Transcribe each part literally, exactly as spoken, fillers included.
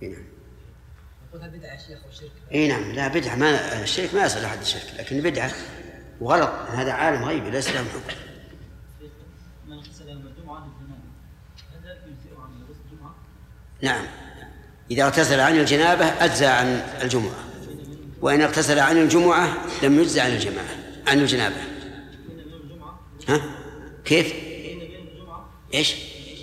بدعة شيخ وشرك. اي نعم، لا بدعة، ما الشرك ما يصل لحد الشرك، لكن بدعة وغلط، هذا عالم غيبي ليس له حكم. من اغتسل يوم الجمعة للجنابة هذا يجزئ عن غسل الجمعة؟ نعم، إذا اغتسل عن الجنابة أجزى عن الجمعة، وإن اغتسل عن الجمعة لم يجزى عن الجماعة عن الجنابة. ها؟ كيف؟ إيش؟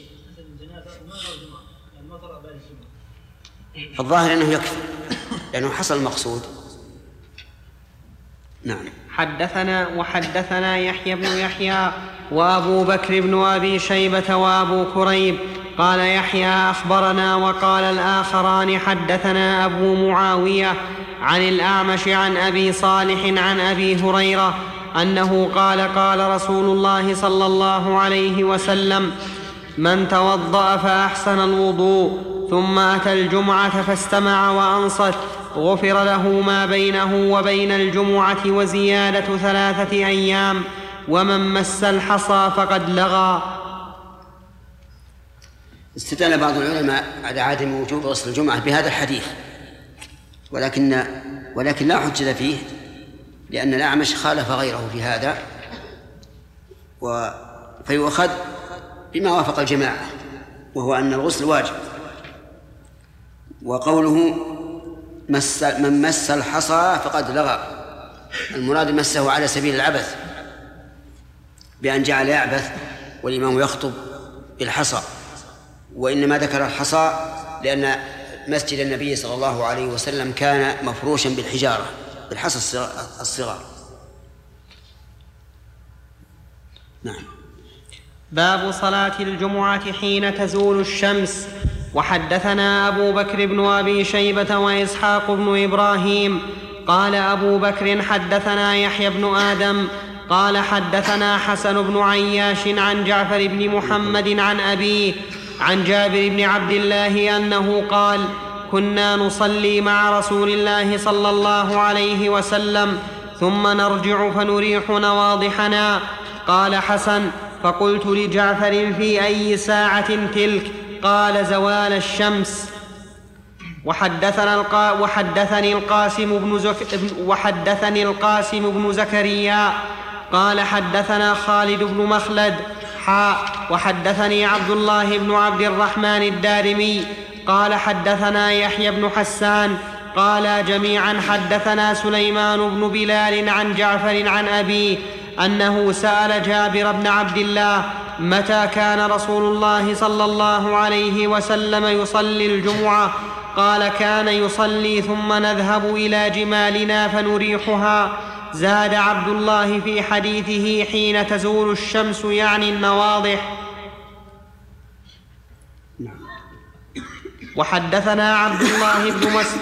الظاهر أنه يكفي لأنه حصل المقصود. نعم. حدثنا وحدثنا يحيى بن يحيى وأبو بكر بن أبي شيبة وأبو كريب قال يحيى أخبرنا وقال الآخران حدثنا أبو معاوية عن الأعمش عن أبي صالح عن أبي هريرة أنه قال قال رسول الله صلى الله عليه وسلم من توضأ فأحسن الوضوء ثم أتى الجمعة فاستمع وأنصت غفر له ما بينه وبين الجمعة وزيادة ثلاثة أيام ومن مس الحصى فقد لغى. استدل بعض العلماء على عدم وجوب غسل الجمعة بهذا الحديث، ولكن ولكن لا حجة فيه، لأن الأعمش خالف غيره في هذا، فيؤخذ بما وافق الجماعة وهو أن الغسل واجب. وقوله مس من مس الحصى فقد لغى، المراد مسه على سبيل العبث بأن جعل يعبث والإمام يخطب بالحصى، وإنما ذكر الحصى لأن مسجد النبي صلى الله عليه وسلم كان مفروشا بالحجارة بالحصى الصغار. نعم. باب صلاة الجمعة حين تزول الشمس. وحدثنا أبو بكر بن أبي شيبة وإسحاق بن إبراهيم قال أبو بكر حدثنا يحيى بن آدم قال حدثنا حسن بن عياش عن جعفر بن محمد عن أبيه عن جابر بن عبد الله أنه قال كنا نصلي مع رسول الله صلى الله عليه وسلم ثم نرجع فنريح نواضحنا. قال حسن فقلت لجعفر في أي ساعة تلك؟ قال زوال الشمس. وحدثنا القا وحدثني القاسم بن زك وحدثني القاسم بن زكريا قال حدثنا خالد بن مخلد حاء وحدثني عبد الله بن عبد الرحمن الدارمي قال حدثنا يحيى بن حسان قال جميعا حدثنا سليمان بن بلال عن جعفر عن أبيه أنه سأل جابر بن عبد الله متى كان رسول الله صلى الله عليه وسلم يصلي الجمعة؟ قال كان يصلي ثم نذهب إلى جمالنا فنريحها. زاد عبد الله في حديثه حين تزول الشمس يعني النواضح. وحدثنا عبد الله بن مس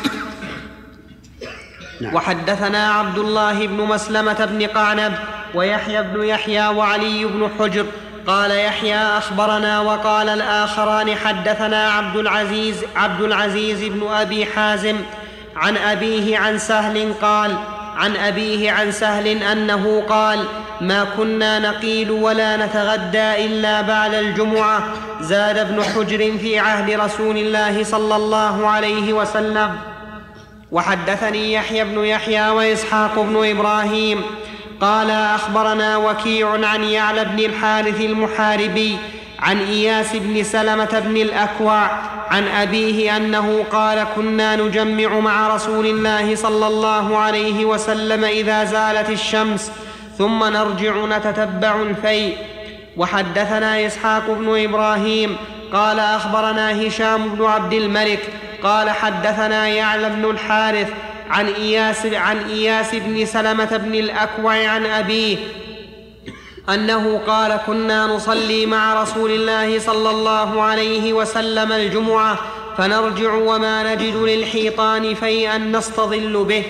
وحدثنا عبد الله بن مسلمة بن قعنب ويحيى بن يحيى وعلي بن حجر قال يحيى أخبرنا وقال الآخران حدثنا عبد العزيز عبد العزيز بن أبي حازم عن أبيه عن سهل قال عن أبيه عن سهل أنه قال ما كنا نقيل ولا نتغدى إلا بعد الجمعة. زاد ابن حجر في عهد رسول الله صلى الله عليه وسلم. وحدثني يحيى بن يحيى وإسحاق بن إبراهيم قال أخبرنا وكيع عن يعلى بن الحارث المحاربي عن إياس بن سلمة بن الأكوع عن أبيه أنه قال كنا نجمع مع رسول الله صلى الله عليه وسلم إذا زالت الشمس ثم نرجع نتتبع الفيء. وحدثنا إسحاق بن إبراهيم قال أخبرنا هشام بن عبد الملك قال حدثنا يعلى بن الحارث عن إياس, عن إياس بن سلمة بن الأكوع عن أبيه أنه قال كنا نصلي مع رسول الله صلى الله عليه وسلم الجمعة فنرجع وما نجد للحيطان فيئا نستظل به.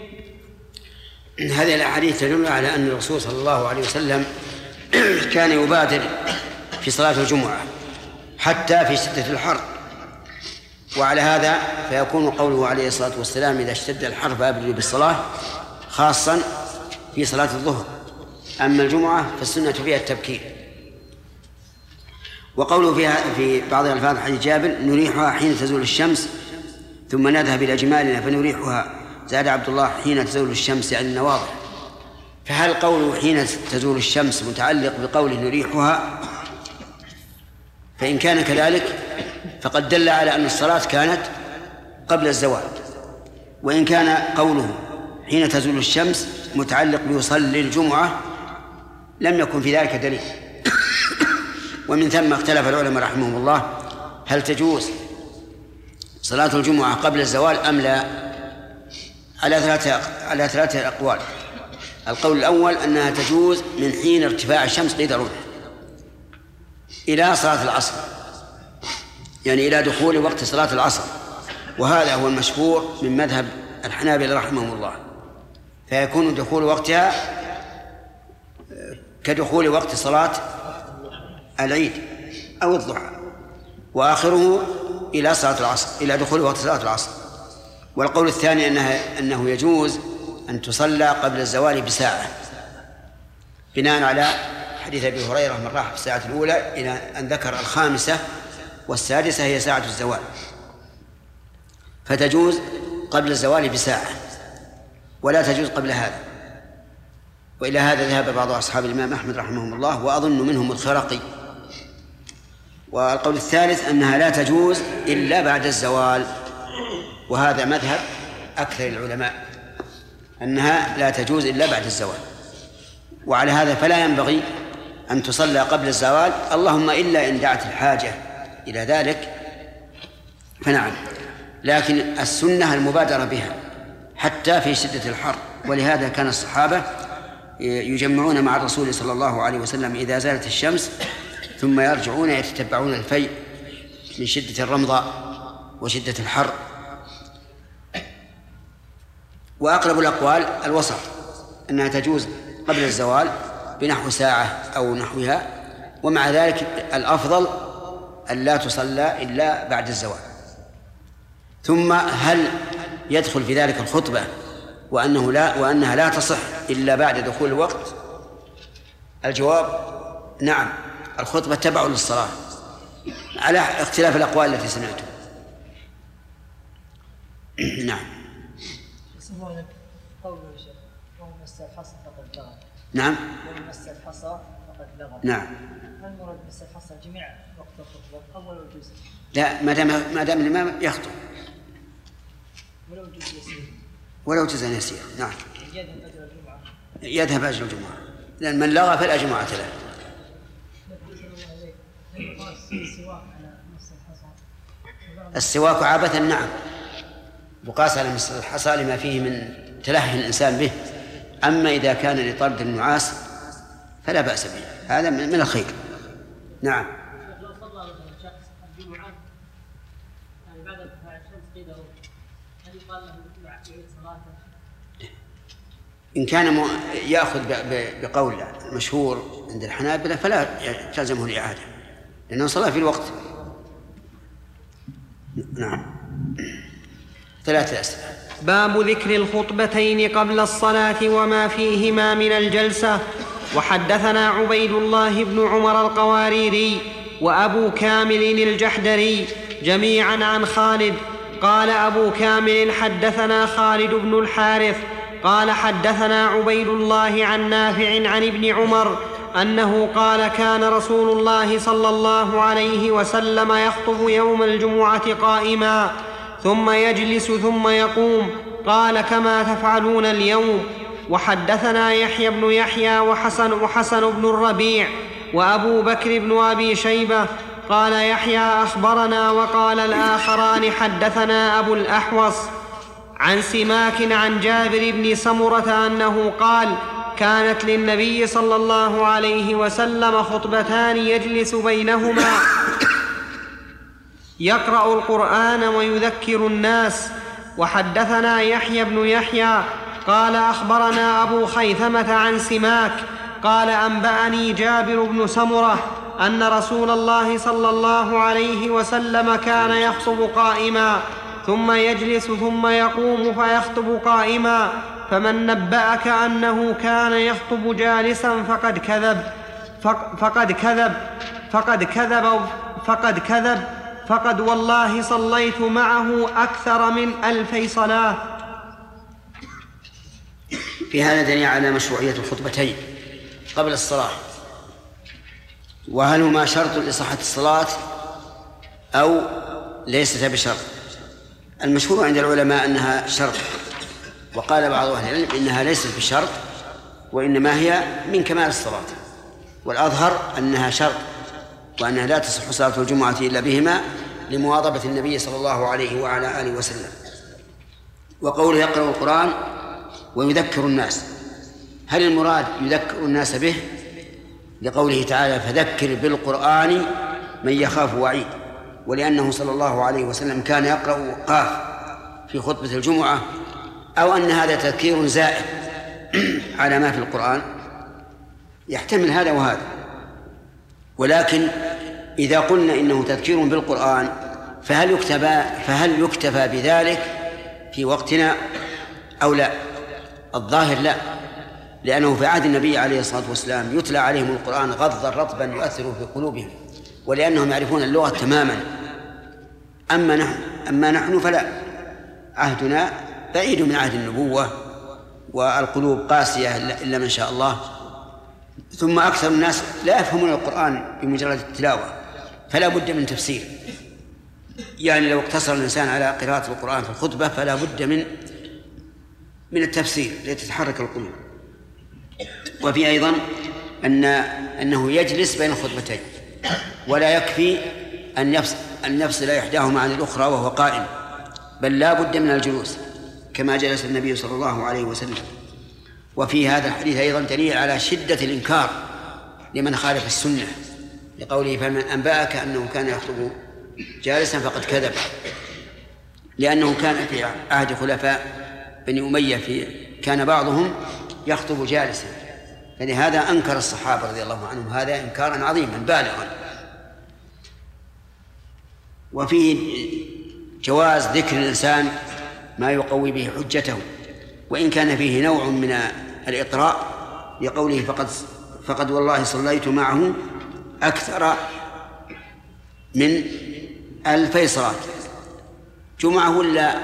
هذه الأحاديث تدل على أن الرسول صلى الله عليه وسلم كان يبادر في صلاة الجمعة حتى في شدة الحر، وعلى هذا فيكون قوله عليه الصلاة والسلام إذا اشتد الحر فأبدلوا بالصلاة خاصا في صلاة الظهر. أما الجمعة فالسنة فيها التبكير. وقوله فيها في بعض الألفاظ حديث جابر نريحها حين تزول الشمس ثم نذهب إلى جمالنا فنريحها. زاد عبد الله حين تزول الشمس يعني النواضح. فهل قوله حين تزول الشمس متعلق بقوله نريحها؟ فإن كان كذلك فقد دل على أن الصلاة كانت قبل الزوال. وإن كان قوله حين تزول الشمس متعلق بيصلي الجمعة لم يكن في ذلك دليل. ومن ثم اختلف العلماء رحمهم الله هل تجوز صلاة الجمعة قبل الزوال أم لا، على ثلاثة على ثلاثة أقوال. القول الأول أنها تجوز من حين ارتفاع الشمس قيد الرمح إلى صلاة العصر، يعني إلى دخول وقت صلاة العصر، وهذا هو المشهور من مذهب الحنابلة رحمهم الله. فيكون دخول وقتها كدخول وقت صلاة العيد أو الضحى، وآخره إلى صلاة العصر، إلى دخول وقت صلاة العصر. والقول الثاني أنها أنه يجوز أن تصلى قبل الزوال بساعة، بناء على حديث أبي هريرة من راح في الساعة الأولى إلى أن ذكر الخامسة والسادسة هي ساعة الزوال، فتجوز قبل الزوال بساعة ولا تجوز قبل هذا. وإلى هذا ذهب بعض أصحاب الإمام أحمد رحمهم الله، وأظن منهم الخرقي. والقول الثالث أنها لا تجوز إلا بعد الزوال، وهذا مذهب أكثر العلماء أنها لا تجوز إلا بعد الزوال. وعلى هذا فلا ينبغي أن تصلى قبل الزوال، اللهم إلا إن دعت الحاجة إلى ذلك فنعم، لكن السنة المبادرة بها حتى في شدة الحر. ولهذا كان الصحابة يجمعون مع الرسول صلى الله عليه وسلم إذا زالت الشمس ثم يرجعون يتتبعون الفيء من شدة الرمضاء وشدة الحر. وأقرب الأقوال الوسط أنها تجوز قبل الزوال بنحو ساعة أو نحوها، ومع ذلك الأفضل أن لا تصلى إلا بعد الزوال. ثم هل يدخل في ذلك الخطبة وأنه لا وأنها لا تصح إلا بعد دخول الوقت؟ الجواب نعم، الخطبة تبع للصلاة على اختلاف الأقوال التي سمعتم. نعم. ومن مس الحصى فقد لغى. نعم. ومن مس الحصى فقد لغى. نعم. هل مراد مس الحصى جميع وقت الخطبة أول الجزء؟ لا، ما دام ما دام الإمام يخطب ولو جزء يسير. ولو جزء يسير. نعم. يذهب أجر الجمعة. يذهب أجر الجمعة، لأن من لغى فلا جمعة له. السواك عبثا نعم، وقاس على مس الحصى لما فيه من تلهي الإنسان به. أما إذا كان لطرد النعاس فلا بأس به، هذا من الخير. نعم. لو صلى شخص الجمعة يعني بعد ارتفاع الشمس قيد الرمح، هل يقال له يعيد صلاته؟ إن كان يأخذ بقول المشهور عند الحنابلة فلا تلزمه الإعادة لأنه صلى في الوقت. نعم. ثلاثة أسئلة. باب ذكر الخطبتين قبل الصلاة وما فيهما من الجلسة. وحدثنا عبيد الله بن عمر القواريري وأبو كامل الجحدري جميعا عن خالد قال أبو كامل حدثنا خالد بن الحارث قال حدثنا عبيد الله عن نافع عن ابن عمر أنه قال كان رسول الله صلى الله عليه وسلم يخطب يوم الجمعة قائما ثم يجلس ثم يقوم، قال كما تفعلون اليوم. وحدثنا يحيى بن يحيى وحسن, وحسن بن الربيع وأبو بكر بن أبي شيبة. قال يحيى أخبرنا وقال الآخران حدثنا أبو الأحوص عن سماك عن جابر بن سمرة أنه قال كانت للنبي صلى الله عليه وسلم خطبتان يجلس بينهما يقرأ القرآن ويذكر الناس. وحدثنا يحيى بن يحيى قال أخبرنا أبو خيثمة عن سماك قال أنبأني جابر بن سمرة أن رسول الله صلى الله عليه وسلم كان يخطب قائما ثم يجلس ثم يقوم فيخطب قائما، فمن نبأك أنه كان يخطب جالسا فقد كذب فقد كذب فقد كذب فقد كذب فقد والله صليت معه أكثر من ألفي صلاة. في هذا دليل على مشروعية الخطبتين قبل الصلاة، وهل هما شرط لصحة الصلاة أو ليست بشرط؟ المشهور عند العلماء أنها شرط، وقال بعض أهل العلم إنها ليست بشرط وإنما هي من كمال الصلاة، والأظهر أنها شرط وأنها لا تصح صلاة الجمعة إلا بهما لمواظبة النبي صلى الله عليه وعلى آله وسلم. وقوله يقرأ القرآن ويذكر الناس، هل المراد يذكر الناس به لقوله تعالى فذكر بالقرآن من يخاف وعيد، ولأنه صلى الله عليه وسلم كان يقرأ قاف في خطبة الجمعة، أو أن هذا تذكير زائد على ما في القرآن؟ يحتمل هذا وهذا، ولكن إذا قلنا إنه تذكير بالقرآن فهل يكتفى فهل يكتفى بذلك في وقتنا أو لا؟ الظاهر لا، لأنه في عهد النبي عليه الصلاة والسلام يتلى عليهم القرآن غضا رطبا يؤثر في قلوبهم، ولأنهم يعرفون اللغة تماما. أما نحن أما نحن فلا، عهدنا بعيد من عهد النبوة والقلوب قاسية إلا من شاء الله، ثم أكثر الناس لا يفهمون القرآن بمجرد التلاوة، فلا بد من تفسير. يعني لو اقتصر الإنسان على قراءة القرآن في الخطبة فلا بد من من التفسير لتتحرك القلوب. وفي أيضا أن أنه يجلس بين الخطبتين، ولا يكفي أن يفصل أن يفصل إحداهما عن الأخرى وهو قائم، بل لا بد من الجلوس كما جلس النبي صلى الله عليه وسلم. وفي هذا الحديث أيضا دليل على شدة الإنكار لمن خالف السنة، لقوله فمن أنبأك أنه كان يخطب جالسا فقد كذب، لأنه كان في عهد خلفاء بني أمية في كان بعضهم يخطب جالسا، فلهذا أنكر الصحابة رضي الله عنهم هذا إنكارا عظيما بالغا. وفيه جواز ذكر الإنسان ما يقوي به حجته، وإن كان فيه نوع من الإطراء لقوله فقد فقد والله صليت معه أكثر من ألفي صلاة. جمعة ولا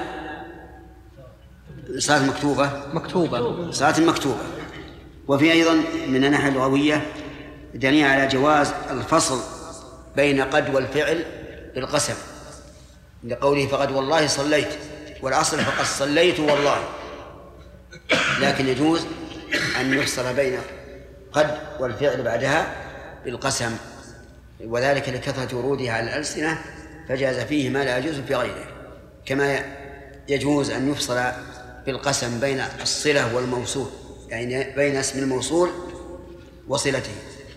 صلاة مكتوبة؟ مكتوبة صلاة مكتوبة. وفي أيضا من الناحية اللغوية دليل على جواز الفصل بين قد والفعل بالقسم، لقوله فقد والله صليت، والأصل فقد صليت والله، لكن يجوز أن يفصل بين قد والفعل بعدها بالقسم، وذلك لكثرة ورودها على الألسنة فجاز فيه ما لا يجوز في غيره، كما يجوز أن يفصل بالقسم بين الصلة والموصول، يعني بين اسم الموصول وصلته.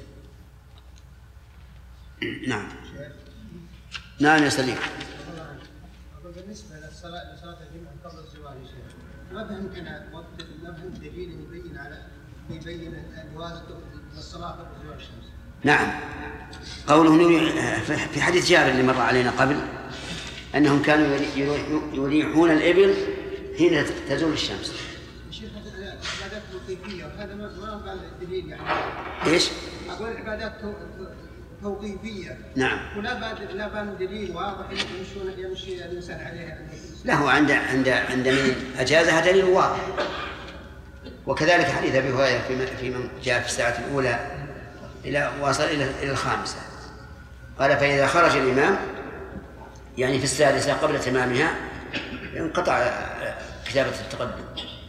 نعم نعم يا سليم. بالنسبة للصلاة لصلاة الجمعة قبل الزواج ما بإمكانها ما بإمكان دليل يبين على يبين جواز الصلاة قبل زوال الشمس. نعم، قوله في حديث جابر اللي مر علينا قبل أنهم كانوا يريحون الإبل حين تزول الشمس. شيخ عبادات توقيفية وهذا ما قال دليل يعني. إيش؟ أقول عبادات توقيفية. نعم. ولا بعد لا بعد دليل واضح يمشون يمشي الإنسان عليها. له عند عند عند من أجازها دليل واضح. وكذلك حديث أبي هريرة في من جاء في الساعة الأولى إلى وصل إلى إلى الخامسة، قال فإذا خرج الإمام يعني في السادسة قبل تمامها انقطع كتابة التقدم.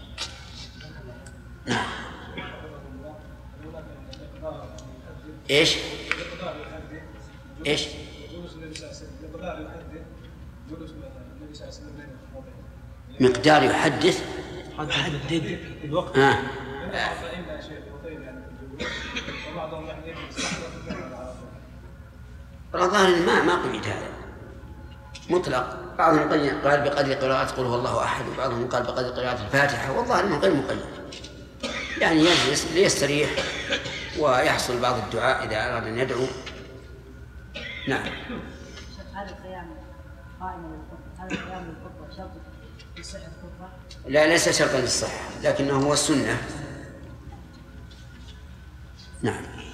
نعم. إيش؟ إيش؟ مقدار يحدث يحدد الوقت. آه. الظاهر ما ما قيد هذا مطلق، بعضهم قال بقدر قراءة قل هو الله أحد، وبعضهم قال بقدر قراءة الفاتحة، والظاهر انه غير مقيد، يعني يجلس ليستريح ويحصل بعض الدعاء إذا أراد أن يدعو. نعم. هذا القيام قائم للخطبة، هذا القيام للخطبة شرط لصحة الخطبة؟ لا، ليس شرطا للصحة، لكنه هو السنة. نعم.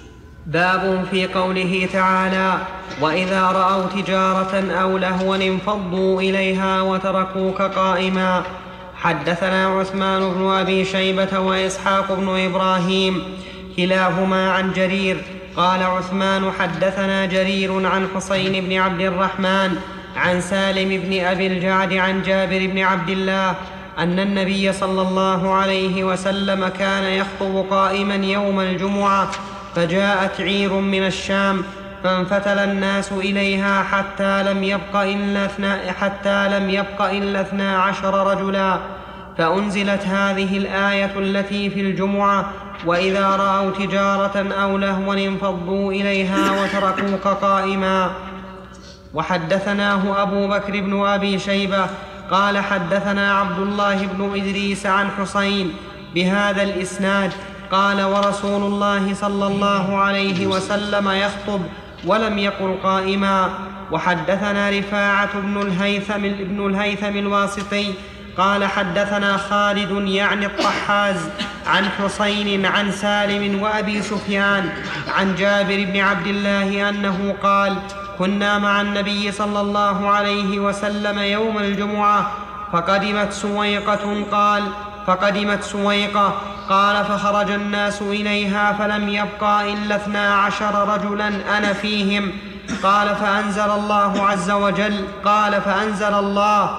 باب في قوله تعالى: وإذا رأوا تجارة أو لهوا انفضوا إليها وتركوك قائما. حدثنا عثمان بن أبي شيبة وإسحاق بن إبراهيم كلاهما عن جرير. قال عثمان: حدثنا جرير عن حسين بن عبد الرحمن عن سالم بن أبي الجعد عن جابر بن عبد الله أن النبي صلى الله عليه وسلم كان يخطب قائما يوم الجمعة، فجاءت عير من الشام فانفتل الناس إليها حتى لم يبق إلا اثنا, حتى لم يبق إلا اثنا عشر رجلا، فأنزلت هذه الآية التي في الجمعة: وإذا رأوا تجارة أو لهوا انفضوا إليها وتركوك قائما. وحدثناه أبو بكر بن أبي شيبة قال: حدثنا عبد الله بن إدريس عن حسين بهذا الإسناد قال: ورسول الله صلى الله عليه وسلم يخطب ولم يقل قائما. وحدثنا رفاعة بن الهيثم, بن الهيثم الواسطي قال: حدثنا خالد يعني الطحاز عن حسين عن سالم وأبي سفيان عن جابر بن عبد الله أنه قال: كنا مع النبي صلى الله عليه وسلم يوم الجمعة فقدمت سويقة قال فقدمت سويقة قال فخرج الناس إليها فلم يبقى إلا اثنا عشر رجلا أنا فيهم. قال فأنزل الله عز وجل قال فأنزل الله: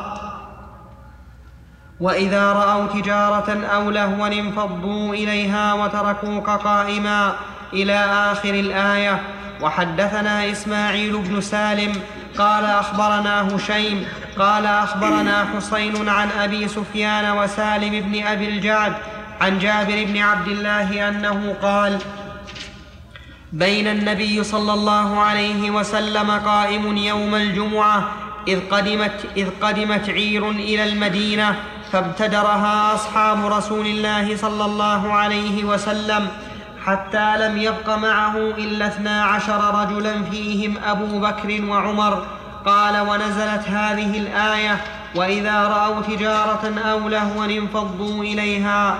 وإذا رأوا تجارة أو لهوا انفضوا إليها وتركوك قائما إلى آخر الآية. وحدثنا إسماعيل بن سالم قال: أخبرنا هشيم قال: أخبرنا حسين عن أبي سفيان وسالم بن أبي الجعد عن جابر بن عبد الله أنه قال: بين النبي صلى الله عليه وسلم قائم يوم الجمعة إذ قدمت, إذ قدمت عير إلى المدينة فابتدرها أصحاب رسول الله صلى الله عليه وسلم حتى لم يبق معه إلا اثنا عشر رجلا فيهم أبو بكر وعمر. قال: ونزلت هذه الآية: وإذا رأوا تجارة أو لهوا انفضوا إليها.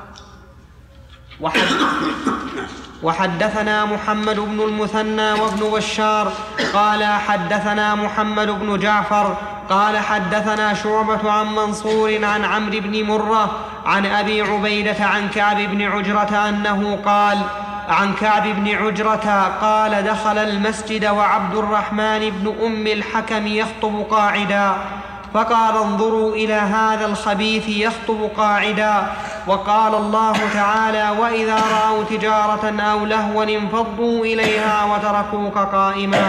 وحدثنا محمد بن المثنى وابن بشار قال: حدثنا محمد بن جعفر قال: حدثنا شعبة عن منصور عن عمرو بن مرة عن أبي عبيدة عن كعب بن عجرة أنه قال عن كعب بن عجرة قال: دخل المسجد وعبد الرحمن بن أم الحكم يخطب قاعدا، فقال: انظروا إلى هذا الخبيث يخطب قاعدا. وقال الله تعالى: وإذا رأوا تجارة أو لهوا انفضوا إليها وتركوك قائما.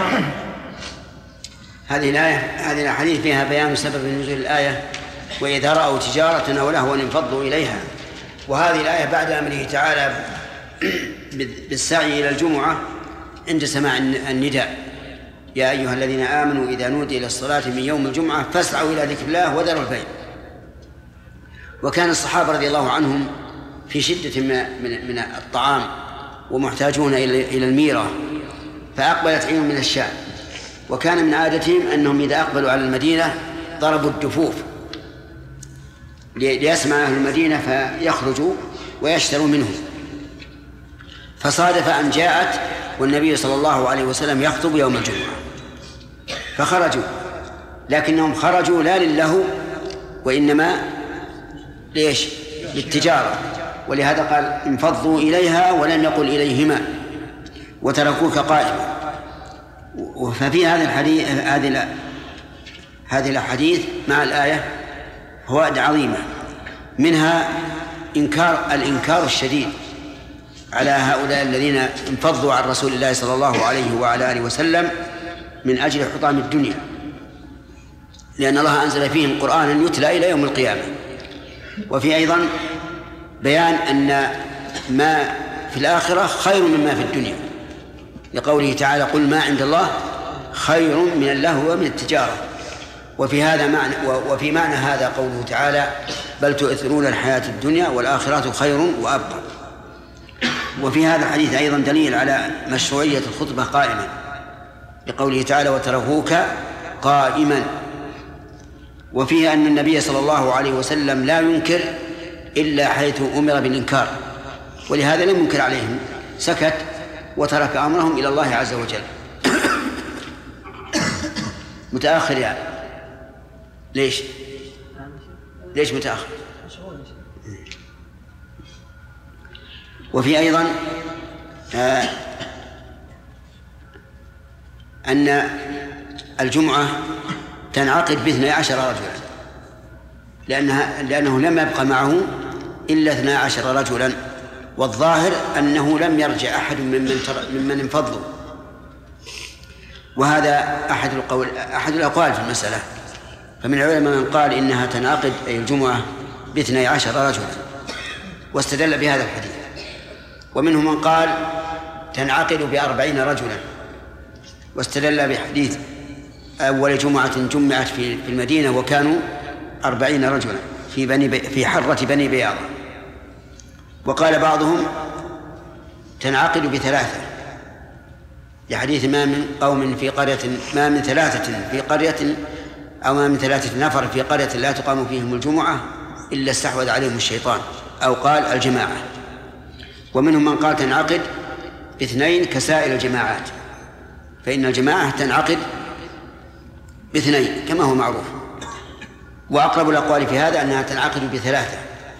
هذه الآية هذه الأحاديث فيها بيان سبب نزول الآية: وإذا رأوا تجارة أو لهوا انفضوا إليها. وهذه الآية بعد أمره تعالى بالسعي إلى الجمعة عند سماع النداء: يا أيها الذين آمنوا إذا نودي إلى الصلاة من يوم الجمعة فاسعوا إلى ذكر الله وذروا البيع. وكان الصحابة رضي الله عنهم في شدة من من الطعام ومحتاجون إلى الميرة، فأقبلت عير من الشام، وكان من عادتهم أنهم إذا أقبلوا على المدينة ضربوا الدفوف ليسمع أهل المدينة فيخرجوا ويشتروا منهم. فصادف أن جاءت والنبي صلى الله عليه وسلم يخطب يوم الجمعة فخرجوا، لكنهم خرجوا لا للهو وإنما ليش؟ للتجارة، ولهذا قال: انفضوا إليها ولم يقل إليهما وتركوك قائما. ففي هذا الحديث هذه هذه الأحاديث مع الآية فوائد عظيمة، منها إنكار الإنكار الشديد على هؤلاء الذين انفضوا عن رسول الله صلى الله عليه وعلى آله وسلم من أجل حطام الدنيا، لأن الله أنزل فيهم قرآنا يتلى إلى يوم القيامة. وفي أيضا بيان أن ما في الآخرة خير مما في الدنيا، لقوله تعالى: قل ما عند الله خير من اللهو ومن التجارة. وفي هذا معنى وفي معنى هذا قوله تعالى: بل تؤثرون الحياة الدنيا والآخرة خير وأبقى. وفي هذا الحديث أيضا دليل على مشروعية الخطبة قائما، لقوله تعالى: وتركوك قائما. وفيه أن النبي صلى الله عليه وسلم لا ينكر إلا حيث أمر بالإنكار، ولهذا لم ينكر عليهم، سكت وترك أمرهم إلى الله عز وجل. متأخر يعني. ليش؟ ليش متأخر؟ وفي أيضا آه أن الجمعة تنعقد باثني عشر رجلا، لأنها لأنه لم يبقى معه إلا اثنا عشر رجلا، والظاهر أنه لم يرجع أحد ممن ممن انفضوا، وهذا أحد القول أحد الأقوال في المسألة. فمن العلماء من قال إنها تنعقد أي الجمعة باثني عشر رجلا واستدل بهذا الحديث، ومنهم من قال تنعقد بأربعين رجلا واستدل بحديث أول جمعة جمعت في المدينة وكانوا أربعين رجلا في بني بي في حرة بني بياضة. وقال بعضهم تنعقد بثلاثة، لحديث ما من قوم في قرية ما من ثلاثة في قرية أو ما من ثلاثة نفر في قرية لا تقام فيهم الجمعة إلا استحوذ عليهم الشيطان، أو قال الجماعة. ومنهم من قال تنعقد باثنين كسائر الجماعات، فإن الجماعة تنعقد باثنين كما هو معروف. وأقرب الأقوال في هذا أنها تنعقد بثلاثة.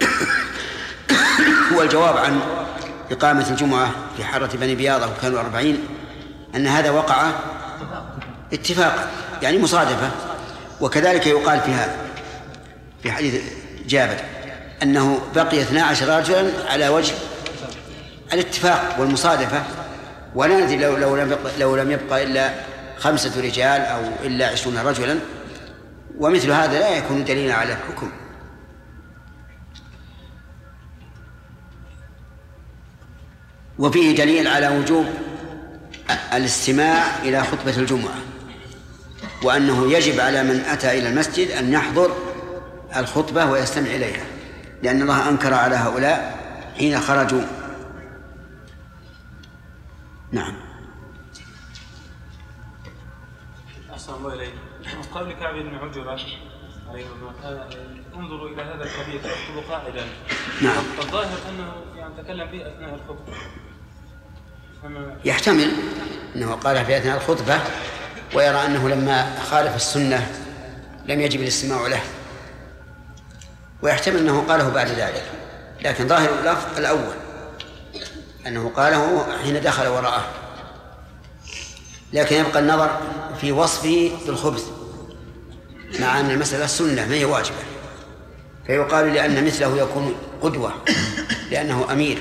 هو الجواب عن إقامة الجمعة في حرة بني بياضة وكانوا أربعين أن هذا وقع اتفاق يعني مصادفة. وكذلك يقال في هذا في حديث جابر أنه بقي اثنا عشر رجلا على وجه الاتفاق والمصادفة، ولا ندري لو, لو, لم يبقى لو لم يبقى إلا خمسة رجال أو إلا عشرون رجلا، ومثل هذا لا يكون دليلا على الحكم. وفيه دليل على وجوب الاستماع إلى خطبة الجمعة، وأنه يجب على من أتى إلى المسجد أن يحضر الخطبة ويستمع إليها، لأن الله أنكر على هؤلاء حين خرجوا. نعم. أحسن الله إليك. قول كعب بن عجرة انظروا إلى هذا الحديث يكتب قاعدا. نعم. الظاهر أنه يعني تكلم به أثناء الخطبة. يحتمل أنه قال في أثناء الخطبة ويرى أنه لما خالف السنة لم يجب الاستماع له، ويحتمل أنه قاله بعد ذلك، لكن ظاهر اللفظ الأول أنه قاله حين دخل وراءه. لكن يبقى النظر في وصفه بالخبث، مع أن المسألة سنة ما هي واجبة، فيقال لأن مثله يكون قدوة لأنه أمير،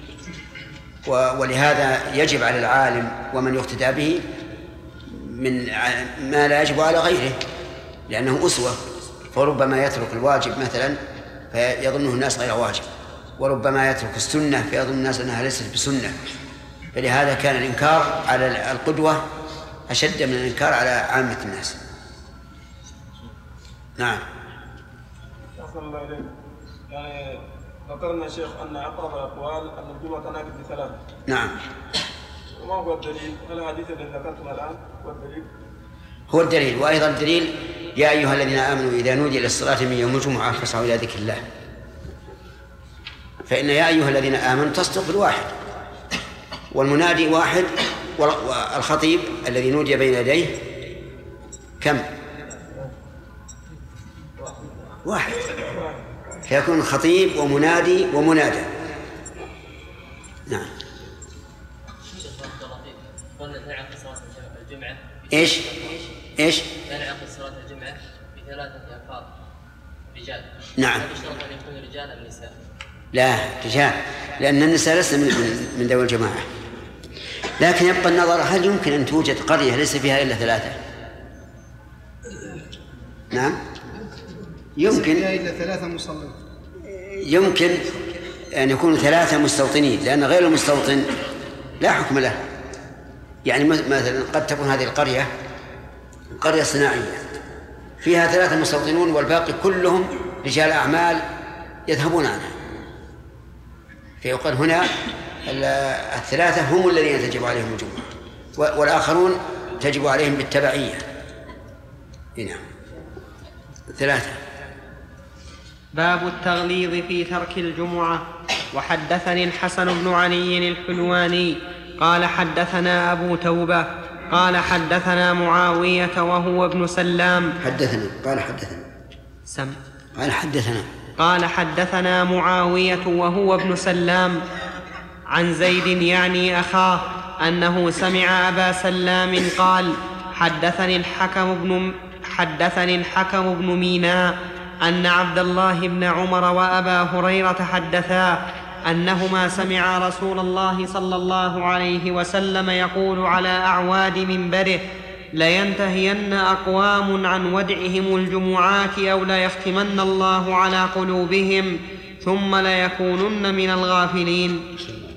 ولهذا يجب على العالم ومن يقتدى به من ما لا يجب على غيره، لأنه أسوة. فربما يترك الواجب مثلا فيظنه الناس غير واجب، وربما يترك السنة فيظن الناس أنها ليست بسنة. فلهذا كان الإنكار على القدوة أشد من الإنكار على عامة الناس. نعم. أحسن الله إليك. يعني ذكرنا يا شيخ أن أقرب الأقوال أن الجمعة تنعقد بثلاثة. نعم. وما هو الدليل؟ هل الحديث الذي ذكرتنا الآن هو الدليل؟ هو الدليل. وأيضا الدليل يا أيها الذين آمنوا إذا نودي للصلاة من يوم الجمعة فاسعوا إلى ذكر الله، فإن يا أيها الذين آمنوا تصدق بالواحد، والمنادي واحد، والخطيب الذي نودي بين يديه كم؟ واحد، فيكون خطيب ومنادي ومنادى. نعم. قلنا تنعقد صلاة الجمعة إيش؟ إيش؟ تنعقد صلاة الجمعة بثلاثة أفراد رجال. نعم. هل يشترط أن يكون رجال أم نساء؟ لا، رجال، لأن النساء لسنا من من ذوي الجماعة. لكن يبقى النظر هل يمكن أن توجد قرية ليس فيها إلا ثلاثة؟ نعم. يمكن. إلا ثلاثة مصلين. يمكن أن يكونوا ثلاثة مستوطنين، لأن غير المستوطن لا حكم له. يعني مثلا قد تكون هذه القرية قرية صناعية فيها ثلاثة مستوطنون والباقي كلهم رجال أعمال يذهبون عنها، فيقال هنا الثلاثة هم الذين تجب عليهم الجمعة، والآخرون تجب عليهم بالتبعية. نعم. ثلاثة. باب التغليظ في ترك الجمعة. وحدثني الحسن بن علي الحلواني قال حدثنا أبو توبة قال حدثنا معاوية وهو ابن سلام. حدثنا قال حدثنا سم قال حدثنا قال حدثنا معاوية وهو ابن سلام عن زيد يعني أخاه أنه سمع أبا سلام قال حدثني الحكم بن حدثني الحكم بن ميناء أن عبد الله بن عمر وأبا هريرة حدثا أنهما سمعا رسول الله صلى الله عليه وسلم يقول على أعواد منبره لينتهين أقوام عن ودعهم الجمعات أو ليختمن الله على قلوبهم ثم ليكونن من الغافلين.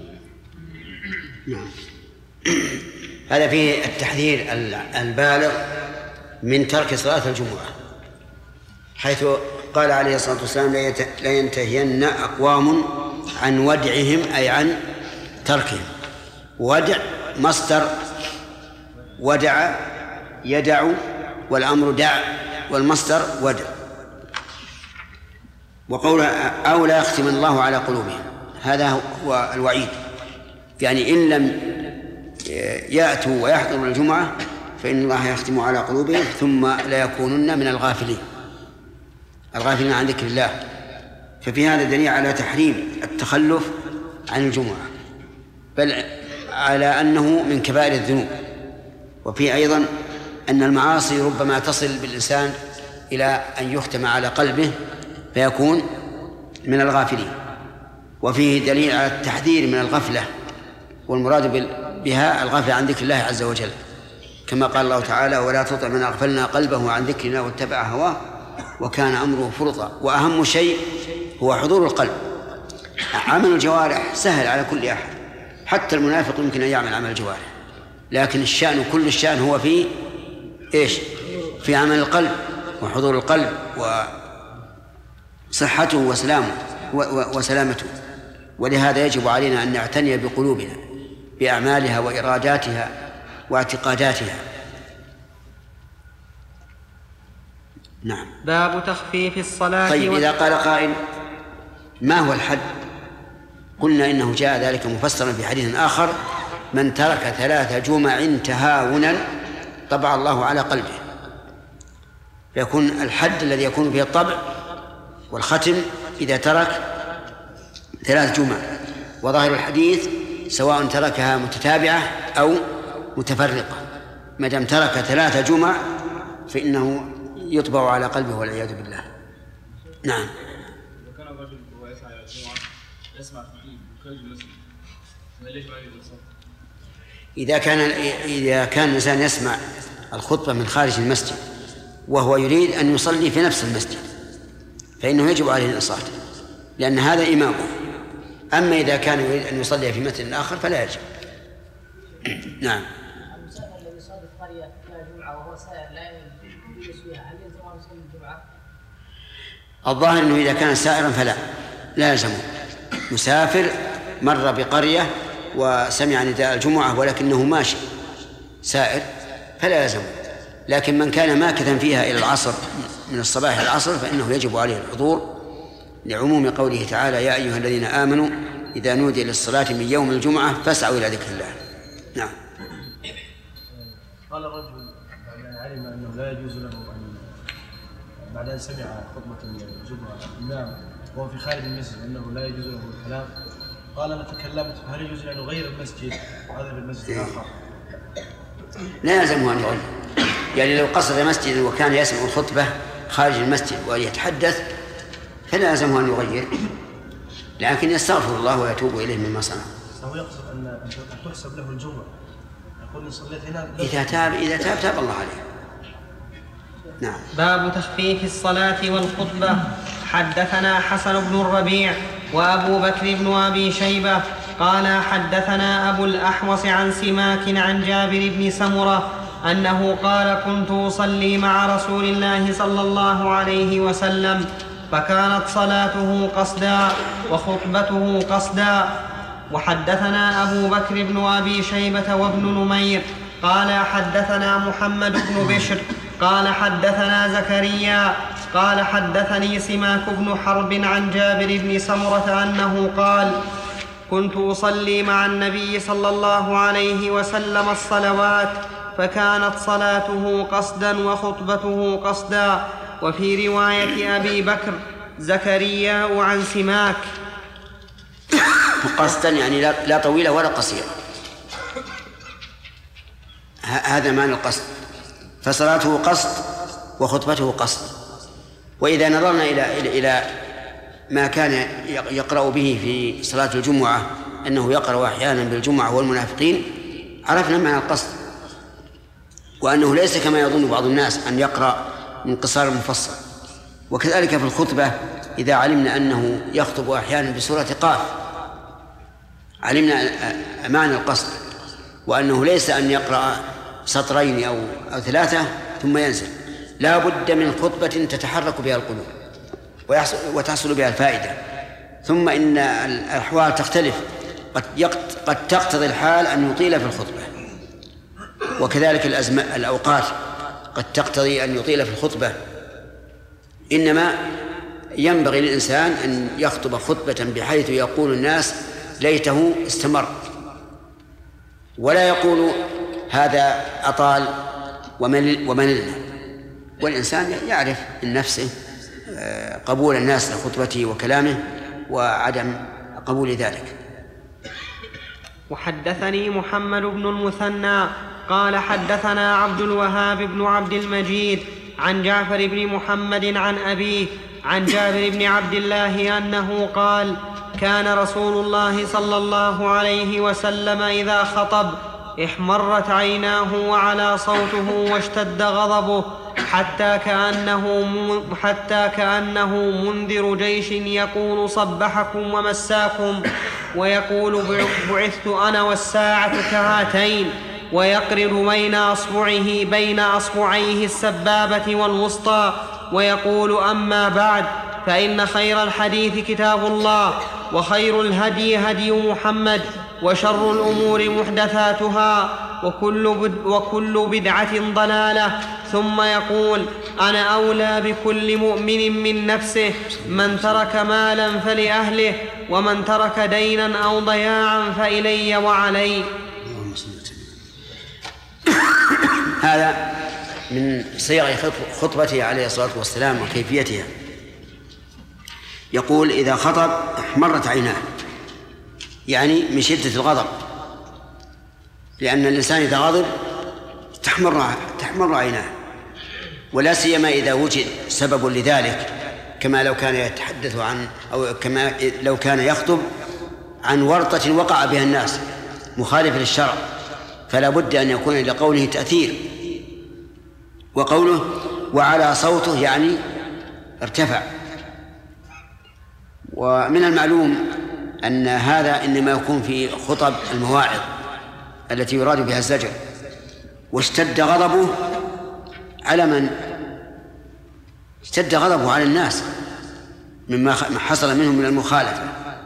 نعم. هذا فيه التحذير البالغ من ترك صلاة الجمعة، حيث قال عليه الصلاة والسلام لينتهين أقوام عن ودعهم أي عن تركهم. ودع مصدر ودع يدع، والأمر دع، والمصدر ودع. وقول أو لا يختم الله على قلوبهم، هذا هو الوعيد، يعني إن لم يأتوا ويحضروا الجمعة فإن الله يختم على قلوبهم ثم لا يكونن من الغافلين الغافلين عن ذكر الله. ففي هذا دليل على تحريم التخلف عن الجمعة، بل على أنه من كبائر الذنوب. وفي أيضا أن المعاصي ربما تصل بالإنسان إلى أن يختم على قلبه فيكون من الغافلين. وفيه دليل على التحذير من الغفلة، والمراد بها الغفلة عن ذكر الله عز وجل، كما قال الله تعالى ولا تطع من أغفلنا قلبه عن ذكرنا واتبع هواه وكان أمره فرطا. وأهم شيء هو حضور القلب. عمل الجوارح سهل على كل أحد، حتى المنافق يمكن أن يعمل عمل الجوارح، لكن الشأن كل الشأن هو في إيش؟ في عمل القلب وحضور القلب وصحته وسلامه وسلامته. ولهذا يجب علينا أن نعتني بقلوبنا بأعمالها وإراداتها واعتقاداتها. نعم. باب تخفيف الصلاة. طيب، إذا قال قائل ما هو الحد؟ قلنا إنه جاء ذلك مفسرا في حديث آخر: من ترك ثلاث جمع تهاونا طبع الله على قلبه. فيكون الحد الذي يكون به الطبع والختم إذا ترك ثلاث جمع. وظاهر الحديث سواء تركها متتابعة أو متفرقة، ما دام ترك ثلاث جمع فإنه يطبع على قلبه والعياذ بالله. نعم. إذا كان الرجل وهو يسعى إلى الجمعة يسمع في خارج المسجد، ليش ما يجوز الصوت؟ إذا كان إذا كان الإنسان يسمع الخطبة من خارج المسجد وهو يريد أن يصلي في نفس المسجد فإنه يجب عليه الإنصات، لأن هذا إمامه. أما إذا كان يريد أن يصلي في مسجد آخر فلا يجب. نعم. المسافر الذي يصلي في قرية فيها جمعة وهو سائر لا يجلس فيها، هل يلزم أن يصلي الجمعة؟ الظاهر أنه إذا كان سائرا فلا لا يلزمه. مسافر مر بقرية وسمع نداء الجمعة ولكنه ماشي سائر فلا يلزمه. لكن من كان ماكثا فيها إلى العصر من الصباح إلى العصر فإنه يجب عليه الحضور، لعموم قوله تعالى: يا أيها الذين آمنوا إذا نودي للصلاة من يوم الجمعة فاسعوا إلى ذكر الله. نعم. قال الرجل بعد أن علم أنه لا يجوز له أن بعد أن سمع خطبة الجمعة الإمام وهو في خارج المسجد أنه لا يجوز له الكلام، قال أنا تكلمت، فهل يجوز أن يغير المسجد وهذا في المسجد الآخر؟ لا يلزمه أن يغير، يعني لو قصد مسجدا وكان يسمع الخطبة خارج المسجد ويتحدث فلا يلزمه أن يغير، لكن يستغفر الله ويتوب إليه مما صنع. هو يقصد أن تحسب له الجمعة، يقول إن صليت هنا إذا تاب إذا تاب تاب الله عليه. نعم. باب تخفيف الصلاة والخطبة. حدثنا حسن بن الربيع وأبو بكر بن أبي شيبة قال حدثنا أبو الأحوص عن سماك عن جابر بن سمرة أنه قال: كنت أصلي مع رسول الله صلى الله عليه وسلم فكانت صلاته قصدا وخطبته قصدا. وحدثنا أبو بكر بن أبي شيبة وابن نمير قال حدثنا محمد بن بشر قال حدثنا زكريا قال حدثني سماك بن حرب عن جابر بن سمرة أنه قال: كنت أصلي مع النبي صلى الله عليه وسلم الصلوات فكانت صلاته قصدا وخطبته قصدا. وفي رواية أبي بكر زكرياء عن سماك. قصدا يعني لا طويلة ولا قصيرة، هذا معنى القصد. فصلاته قصد وخطبته قصد. وإذا نظرنا إلى إلى ما كان يقرأ به في صلاة الجمعة أنه يقرأ أحيانا بالجمعة والمنافقين، عرفنا معنى القصد، وأنه ليس كما يظن بعض الناس أن يقرأ من قصار المفصل. وكذلك في الخطبة إذا علمنا أنه يخطب أحيانا بسورة قاف علمنا معنى القصد، وأنه ليس أن يقرأ سطرين أو, أو ثلاثة ثم ينزل، لا بد من خطبة تتحرك بها القلوب وتحصل بها الفائدة. ثم إن الأحوال تختلف، قد, قد تقتضي الحال أن يطيل في الخطبة، وكذلك الأوقات قد تقتضي أن يطيل في الخطبة. إنما ينبغي للإنسان أن يخطب خطبة بحيث يقول الناس ليته استمر، ولا يقول هذا أطال ومللنا. والإنسان يعرف من نفسه قبول الناس لخطبته وكلامه وعدم قبول ذلك. وحدثني محمد بن المثنى قال حدثنا عبد الوهاب بن عبد المجيد عن جعفر بن محمد عن أبيه عن جابر بن عبد الله أنه قال: كان رسول الله صلى الله عليه وسلم إذا خطب احمرت عيناه وعلى صوته واشتد غضبه حتى كأنه, حتى كأنه منذر جيش يقول صبحكم ومساكم، ويقول بعثت أنا والساعة كهاتين، ويقرر بين أصبعه بين أصبعيه السبابة والوسطى، ويقول: أما بعد، فإن خير الحديث كتاب الله، وخير الهدي هدي محمد، وشر الأمور محدثاتها، وكل, بد وكل بدعة ضلالة. ثم يقول: أنا أولى بكل مؤمن من نفسه، من ترك مالا فلأهله، ومن ترك دينا أو ضياعا فإلي وعلي. هذا من صيغ خطبته عليه الصلاة والسلام وكيفيتها. يقول: إذا خطب احمرت عيناه، يعني من شدة الغضب، لأن الإنسان إذا غضب تحمر تحمر عيناه، ولا سيما إذا وجد سبب لذلك، كما لو كان يتحدث عن أو كما لو كان يخطب عن ورطة وقع بها الناس مخالف للشرع، فلا بد أن يكون لقوله تأثير. وقوله وعلى صوته يعني ارتفع. ومن المعلوم أن هذا إنما يكون في خطب المواعظ التي يراد بها الزجر. واشتد غضبه على من؟ اشتد غضبه على الناس مما حصل منهم من المخالفة،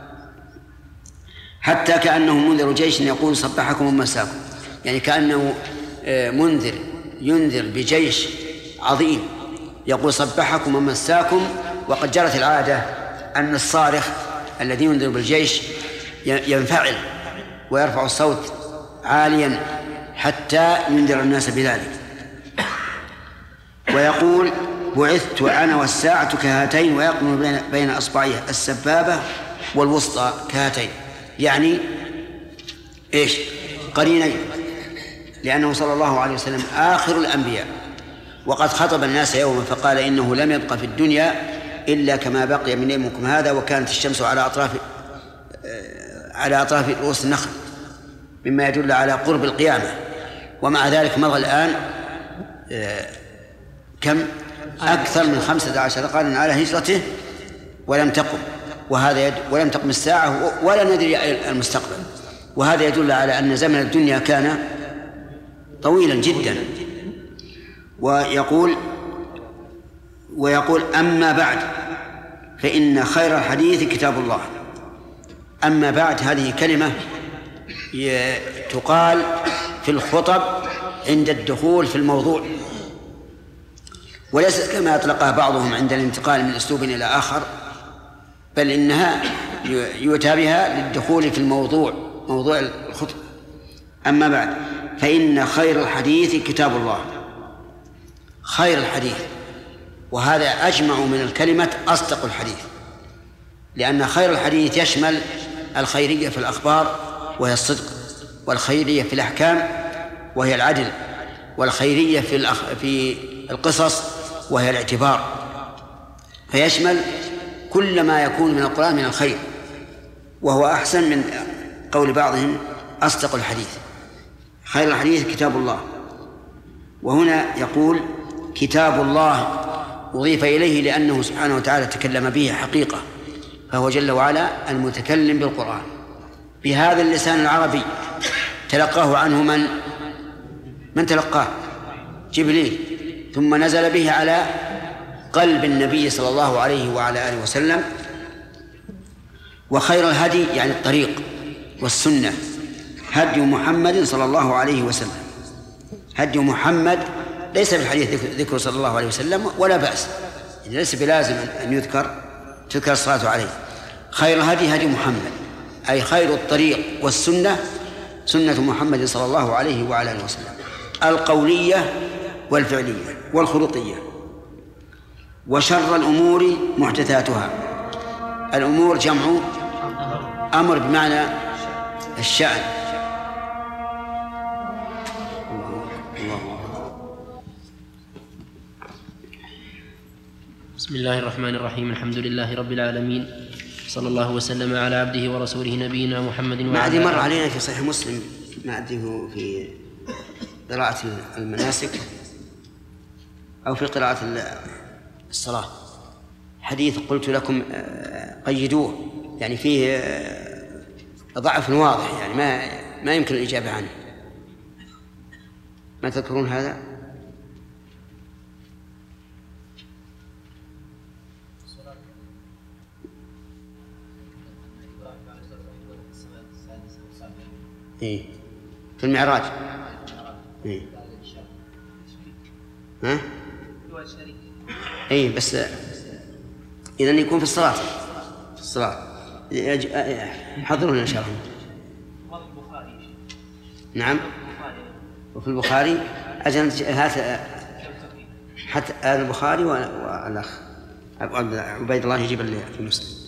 حتى كأنه منذر جيش يقول صبحكم ومساكم، يعني كأنه منذر ينذر بجيش عظيم يقول صبحكم ومساكم. وقد جرت العادة أن الصارخ الذي ينذر بالجيش ينفعل ويرفع الصوت عاليا حتى ينذر الناس بذلك. ويقول بعثت أنا والساعة كهاتين، ويقوم بين أصبعيه السبابة والوسطى كهاتين، يعني إيش؟ قرينين، لأنه صلى الله عليه وسلم آخر الأنبياء، وقد خطب الناس يوما فقال إنه لم يبق في الدنيا إلا كما بقي من يومكم هذا، وكانت الشمس على أطراف على أطراف رؤوس النخل، مما يدل على قرب القيامة. ومع ذلك مضى الآن كم؟ أكثر من خمسة عشر قرنا على هجرته ولم تقم، وهذا يد... ولم تقم الساعة ولا ندري المستقبل، وهذا يدل على أن زمن الدنيا كان طويلا جدا. ويقول ويقول أما بعد فإن خير الحديث كتاب الله. أما بعد هذه كلمة تقال في الخطب عند الدخول في الموضوع، وليست كما أطلقها بعضهم عند الانتقال من أسلوب إلى آخر، بل إنها يؤتى بها للدخول في الموضوع موضوع الخطبة. أما بعد، فإن خير الحديث كتاب الله، خير الحديث، وهذا أجمع من الكلمة أصدق الحديث، لأن خير الحديث يشمل الخيرية في الأخبار وهي الصدق، والخيرية في الأحكام وهي العدل، والخيرية في الأخ... في القصص وهي الاعتبار، فيشمل كل ما يكون من القرآن من الخير، وهو أحسن من قول بعضهم أصدق الحديث. خير الحديث كتاب الله. وهنا يقول كتاب الله أضيف إليه لأنه سبحانه وتعالى تكلم به حقيقة، فهو جل وعلا المتكلم بالقرآن بهذا اللسان العربي، تلقاه عنه من من تلقاه؟ جبريل، ثم نزل به على قلب النبي صلى الله عليه وعلى آله وسلم. وخير الهدي يعني الطريق والسنة هدي محمد صلى الله عليه وسلم. هدي محمد ليس في الحديث ذكر صلى الله عليه وسلم ولا بأس، ليس بلازم أن يذكر تذكر الصلاة عليه. خير الهدي هدي محمد، أي خير الطريق والسنة سنة محمد صلى الله عليه وعلى آله وسلم، القولية والفعلية والخلقية. وشر الأمور محدثاتها. الأمور جمع أمر بمعنى الشأن. بسم الله الرحمن الرحيم. الحمد لله رب العالمين، صلى الله وسلم على عبده ورسوله نبينا محمد وعلى ما أدري مر علينا في صحيح مسلم، ما أدري في قراءة المناسك أو في قراءة الصلاة حديث قلت لكم قيدوه، يعني فيه ضعف واضح، يعني ما ما يمكن الإجابة عنه. ما تذكرون هذا؟ إيه في المعراج. إيه ها؟ إيه بس إذن يكون في الصلاة في الصلاة حضروا إن شاء الله. نعم. وفي البخاري أجل هذا حتى البخاري والأخ عبيد الله يجيب اللي في مسلم.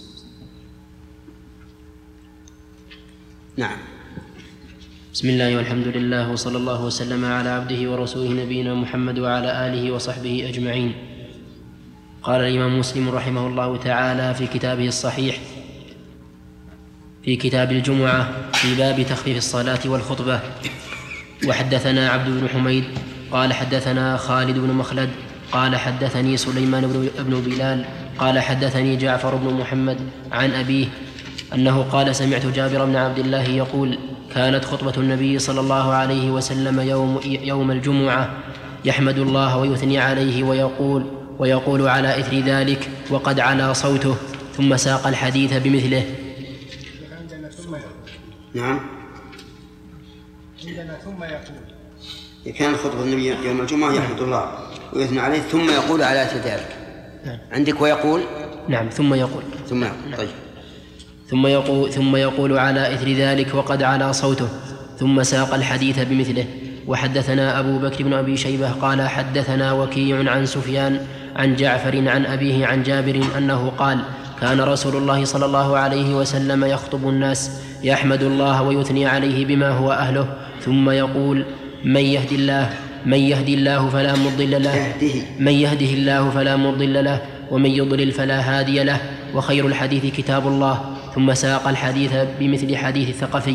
نعم. بسم الله والحمد لله وصلى الله وسلم على عبده ورسوله نبينا محمد وعلى آله وصحبه أجمعين. قال الإمام مسلم رحمه الله تعالى في كتابه الصحيح في كتاب الجمعة في باب تخفيف الصلاة والخطبة: وحدثنا عبد بن حميد قال حدثنا خالد بن مخلد قال حدثني سليمان بن بلال قال حدثني جعفر بن محمد عن أبيه أنه قال: سمعت جابر بن عبد الله يقول: كانت خطبة النبي صلى الله عليه وسلم يوم, يوم الجمعة يحمد الله ويثني عليه ويقول ويقول على إثر ذلك وقد علا صوته، ثم ساق الحديث بمثله. نعم. عندنا ثم يقول كان خطبة النبي يوم الجمعة يحمد الله ويثني عليه ثم يقول على إثر ذلك. نعم. عندك ويقول. نعم ثم يقول ثم يقول. طيب. ثم يقول, ثم يقول على إثر ذلك وقد علا صوته، ثم ساق الحديث بمثله. وحدثنا أبو بكر بن أبي شيبة قال حدثنا وكيع عن سفيان عن جعفر عن أبيه عن جابر أنه قال: كان رسول الله صلى الله عليه وسلم يخطب الناس يحمد الله ويثني عليه بما هو أهله، ثم يقول: من يهدي الله من يهدي الله فلا مضل له من يهده الله فلا مضل له ومن يضلل فلا هادي له، وخير الحديث كتاب الله. ثم ساق الحديث بمثل حديث الثقفي.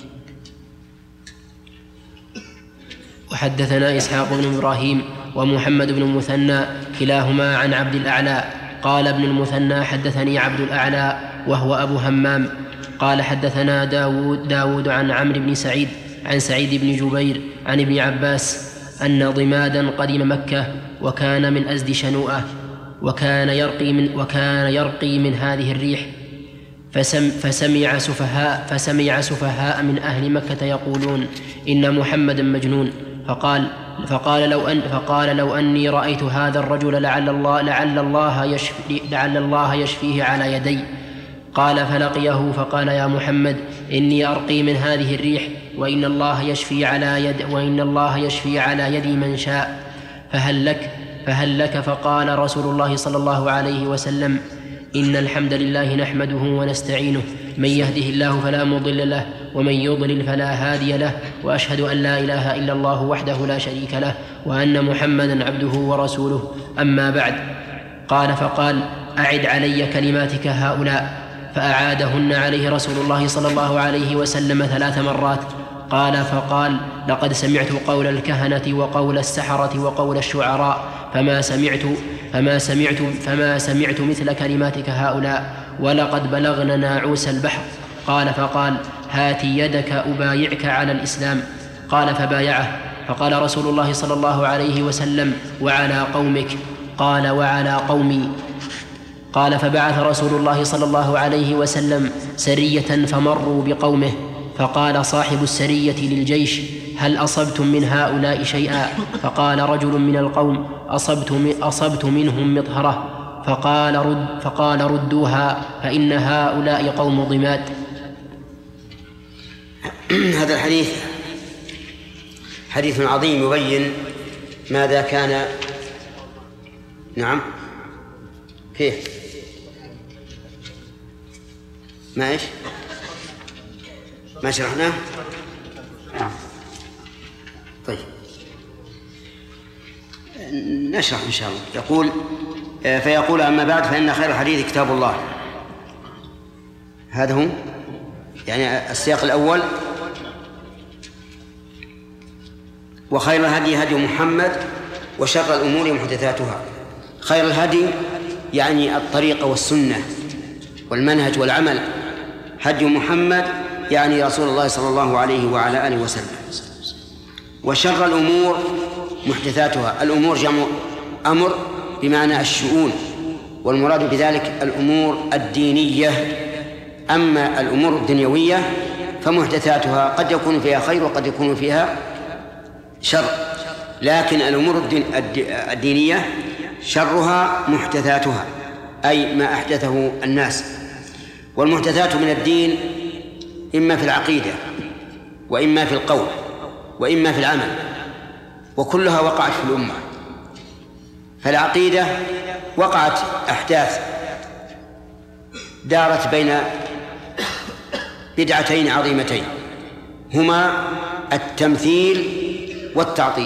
وحدثنا إسحاق بن إبراهيم ومحمد بن المثنى كلاهما عن عبد الأعلى قال ابن المثنى: حدثني عبد الأعلى وهو أبو همام قال حدثنا داود, داود عن عمرو بن سعيد عن سعيد بن جبير عن ابن عباس أن ضمادا قدم مكة وكان من أزد شنوءة، وكان يرقي من, وكان يرقي من هذه الريح، فسم فسمع سفهاء فسمع سفهاء من أهل مكة يقولون: إن محمدا مجنون، فقال فقال لو أن فقال لو أني رأيت هذا الرجل لعل الله لعل الله يشفي لعل الله يشفيه على يدي. قال فلقيه فقال يا محمد إني أرقي من هذه الريح وإن الله يشفي على يد وإن الله يشفي على يد من شاء فهل لك فهل لك فقال رسول الله صلى الله عليه وسلم إن الحمد لله نحمده ونستعينه من يهده الله فلا مضل له ومن يضلل فلا هادي له وأشهد أن لا إله إلا الله وحده لا شريك له وأن محمدا عبده ورسوله أما بعد. قال فقال أعد علي كلماتك هؤلاء فأعادهن عليه رسول الله صلى الله عليه وسلم ثلاث مرات. قال فقال لقد سمعت قول الكهنة وقول السحرة وقول الشعراء فما سمعت فما سمعت فما سمعت مثل كلماتك هؤلاء ولقد بلغنا ناعوس البحر. قال فقال هات يدك أبايعك على الإسلام. قال فبايعه. فقال رسول الله صلى الله عليه وسلم وعلى قومك؟ قال وعلى قومي. قال فبعث رسول الله صلى الله عليه وسلم سرية فمروا بقومه فقال صاحب السرية للجيش هل أصبتم من هؤلاء شيئا؟ فقال رجل من القوم أصبت, أصبت منهم مطهرة. فقال, رد فقال ردوها فإن هؤلاء قوم ضماد. هذا الحديث حديث عظيم يبين ماذا كان. نعم كيف ما إيش ما شرحناه. طيب نشرح إن شاء الله. يقول فيقول أما بعد فإن خير الحديث كتاب الله. هذا هو يعني السياق الأول. وخير الهدي هدي محمد وشر الأمور محدثاتها. خير الهدي يعني الطريقة والسنة والمنهج والعمل. هدي محمد يعني رسول الله صلى الله عليه وعلى آله وسلم. وشر الأمور محدثاتها. الأمور جمع أمر بمعنى الشؤون، والمراد بذلك الأمور الدينية. أما الأمور الدنيوية فمحدثاتها قد يكون فيها خير وقد يكون فيها شر، لكن الأمور الدينية شرها محدثاتها أي ما أحدثه الناس. والمحدثات من الدين إما في العقيدة وإما في القول وإما في العمل، وكلها وقعت في الأمة. فالعقيدة وقعت أحداث دارت بين بدعتين عظيمتين هما التمثيل والتعطيل.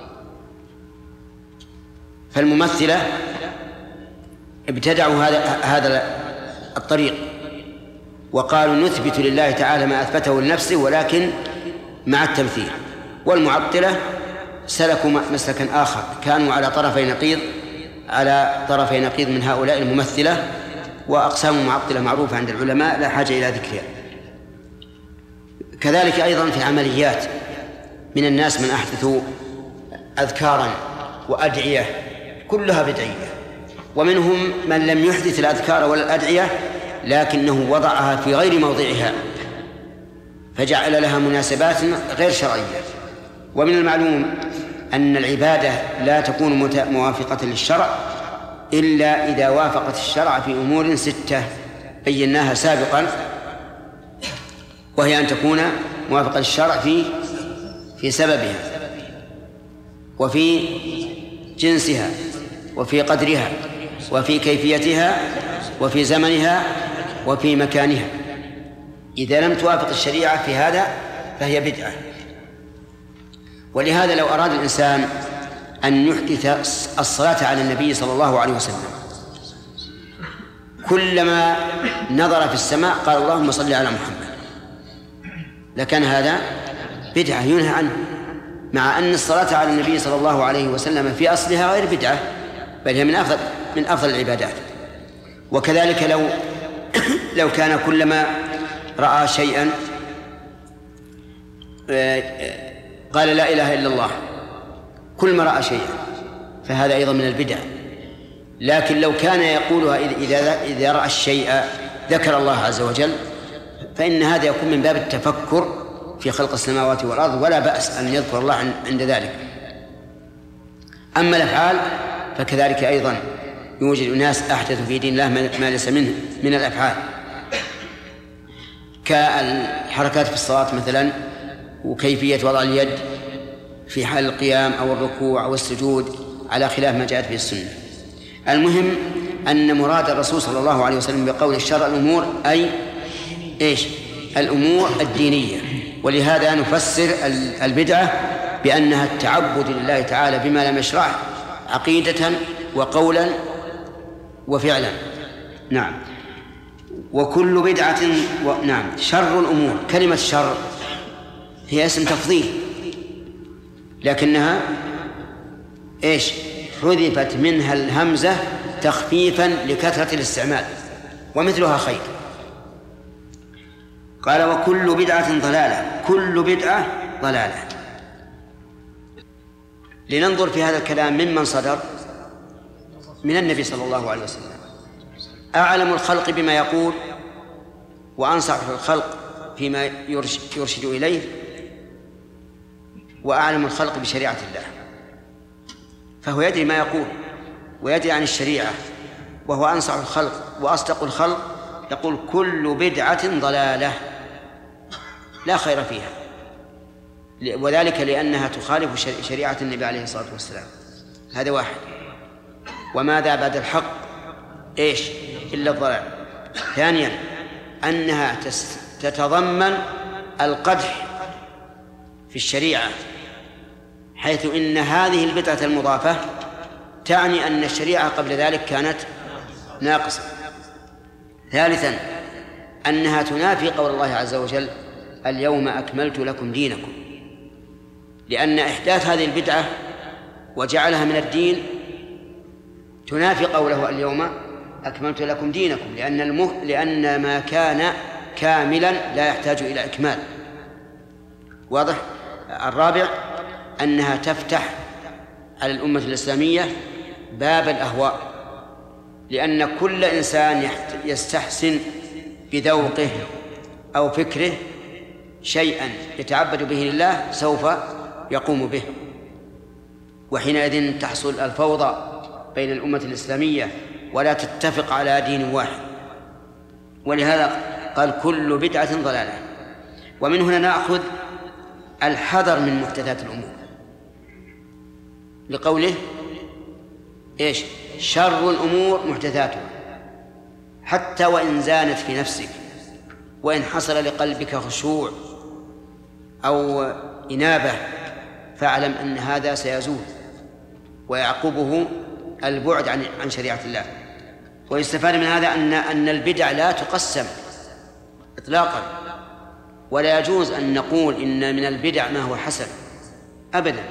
فالممثلة ابتدعوا هذا هذا الطريق وقالوا نثبت لله تعالى ما أثبته لنفسه ولكن مع التمثيل. والمعطلة سلكوا مسلكا آخر، كانوا على طرفي نقيض على طرفي نقيض من هؤلاء الممثلة. وأقسام المعطلة معروفة عند العلماء لا حاجة إلى ذكرها. كذلك أيضا في العمليات من الناس من أحدثوا أذكارا وأدعية كلها بدعية، ومنهم من لم يحدث الأذكار ولا الأدعية لكنه وضعها في غير موضعها فجعل لها مناسبات غير شرعية. ومن المعلوم أن العبادة لا تكون موافقة للشرع إلا إذا وافقت الشرع في أمور ستة بيناها سابقا، وهي أن تكون موافقة للشرع في في سببها وفي جنسها وفي قدرها وفي كيفيتها وفي زمنها وفي مكانها. إذا لم توافق الشريعة في هذا فهي بدعة. ولهذا لو أراد الإنسان أن يحدث الصلاة على النبي صلى الله عليه وسلم كلما نظر في السماء قال اللهم صل على محمد لكان هذا بدعة ينهى عنه، مع أن الصلاة على النبي صلى الله عليه وسلم في أصلها غير بدعة بل هي من أفضل من أفضل العبادات. وكذلك لو لو كان كلما رأى شيئا قال لا إله إلا الله كل ما رأى شيئا فهذا أيضا من البدع. لكن لو كان يقولها إذا إذا رأى الشيء ذكر الله عز وجل فإن هذا يكون من باب التفكر في خلق السماوات والأرض ولا بأس أن يذكر الله عند ذلك. أما الأفعال فكذلك أيضا يوجد ناس أحدثوا في دين الله ما ليس منه من الأفعال. كالحركات في الصلاة مثلا، وكيفية وضع اليد في حال القيام أو الركوع أو السجود على خلاف ما جاءت به السنة. المهم أن مراد الرسول صلى الله عليه وسلم بقول الشرع الأمور أي إيش؟ الأمور الدينية. ولهذا نفسر البدعة بأنها التعبد لله تعالى بما لم يشرعه عقيدة وقولا وفعلا. نعم. وكل بدعة و... نعم. شر الأمور، كلمة شر هي اسم تفضيل، لكنها إيش؟ حذفت منها الهمزة تخفيفا لكثرة الاستعمال، ومثلها خير. قال وكل بدعة ضلالة، كل بدعة ضلالة. لننظر في هذا الكلام ممن صدر، من النبي صلى الله عليه وسلم، أعلم الخلق بما يقول وأنصح الخلق فيما يرشد إليه، وأعلم الخلق بشريعة الله، فهو يدري ما يقول ويدري عن الشريعة، وهو أنصح الخلق وأصدق الخلق، يقول كل بدعة ضلالة لا خير فيها، وذلك لأنها تخالف شريعة النبي عليه الصلاة والسلام. هذا واحد. وماذا بعد الحق؟ إيش؟ إلا الضلال. ثانيا أنها تتضمن القدح في الشريعة، حيث إن هذه البدعة المضافة تعني أن الشريعة قبل ذلك كانت ناقصة. ثالثا أنها تنافي قول الله عز وجل اليوم أكملت لكم دينكم، لأن إحداث هذه البدعة وجعلها من الدين تنافي قوله اليوم أكملت لكم دينكم، لأن, المه... لأن ما كان كاملا لا يحتاج إلى إكمال. واضح؟ الرابع أنها تفتح على الأمة الإسلامية باب الأهواء، لأن كل إنسان يستحسن بذوقه أو فكره شيئا يتعبد به لله سوف يقوم به، وحينئذ تحصل الفوضى بين الأمة الإسلامية ولا تتفق على دين واحد. ولهذا قال كل بدعة ضلالة. ومن هنا نأخذ الحذر من محدثات الأمور، لقوله إيش؟ شر الأمور محدثاتها، حتى وإن زانت في نفسك، وإن حصل لقلبك خشوع أو إنابة، فاعلم أن هذا سيزول ويعقبه البعد عن عن شريعة الله. ويستفاد من هذا أن أن البدع لا تقسم إطلاقا، ولا يجوز أن نقول إن من البدع ما هو حسن أبدا.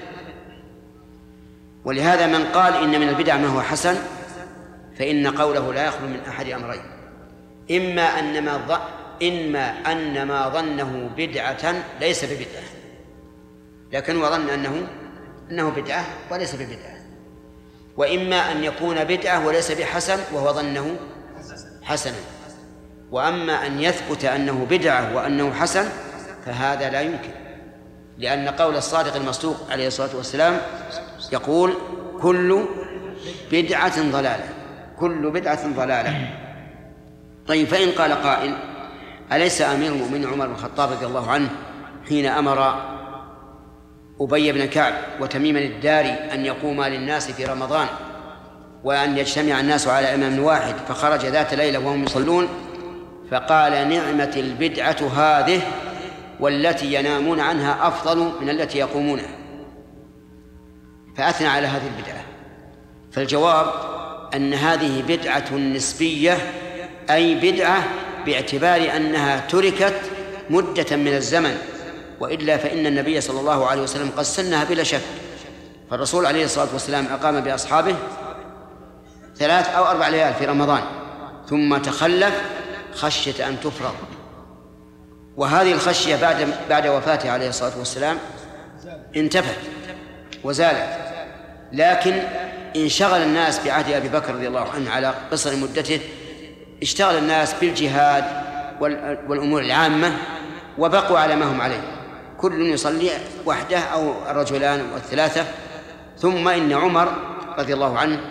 ولهذا من قال إن من البدع ما هو حسن فإن قوله لا يخلو من أحد أمرين: إما أن ما ظن إما أن ما ظنه بدعة ليس ببدعة، لكن وظن أنه أنه بدعة وليس ببدعة، وإما أن يكون بدعة وليس بحسن وهو ظنه حسنا. وأما أن يثبت أنه بدعة وأنه حسن فهذا لا يمكن، لأن قول الصادق المصدوق عليه الصلاة والسلام يقول كل بدعة ضلالة، كل بدعة ضلالة. طيب، فإن قال قائل: أليس أمير المؤمنين عمر بن الخطاب رضي الله عنه حين أمر أبي بن كعب وتميما الداري أن يقوما للناس في رمضان وأن يجتمع الناس على إمام واحد، فخرج ذات ليلة وهم يصلون فقال: نعمة البدعة هذه، والتي ينامون عنها أفضل من التي يقومونها، فأثنى على هذه البدعة. فالجواب أن هذه بدعة نسبية، أي بدعة باعتبار أنها تركت مدة من الزمن، وإلا فإن النبي صلى الله عليه وسلم قد سنها بلا شك. فالرسول عليه الصلاة والسلام أقام بأصحابه ثلاث أو أربع ليال في رمضان ثم تخلف خشية أن تفرض، وهذه الخشية بعد بعد وفاته عليه الصلاة والسلام انتفت وزالت، لكن انشغل الناس بعهد أبي بكر رضي الله عنه على قصر مدته، اشتغل الناس بالجهاد والأمور العامة وبقوا على ما هم عليه، كل يصلي وحده أو الرجلان والثلاثة. ثم إن عمر رضي الله عنه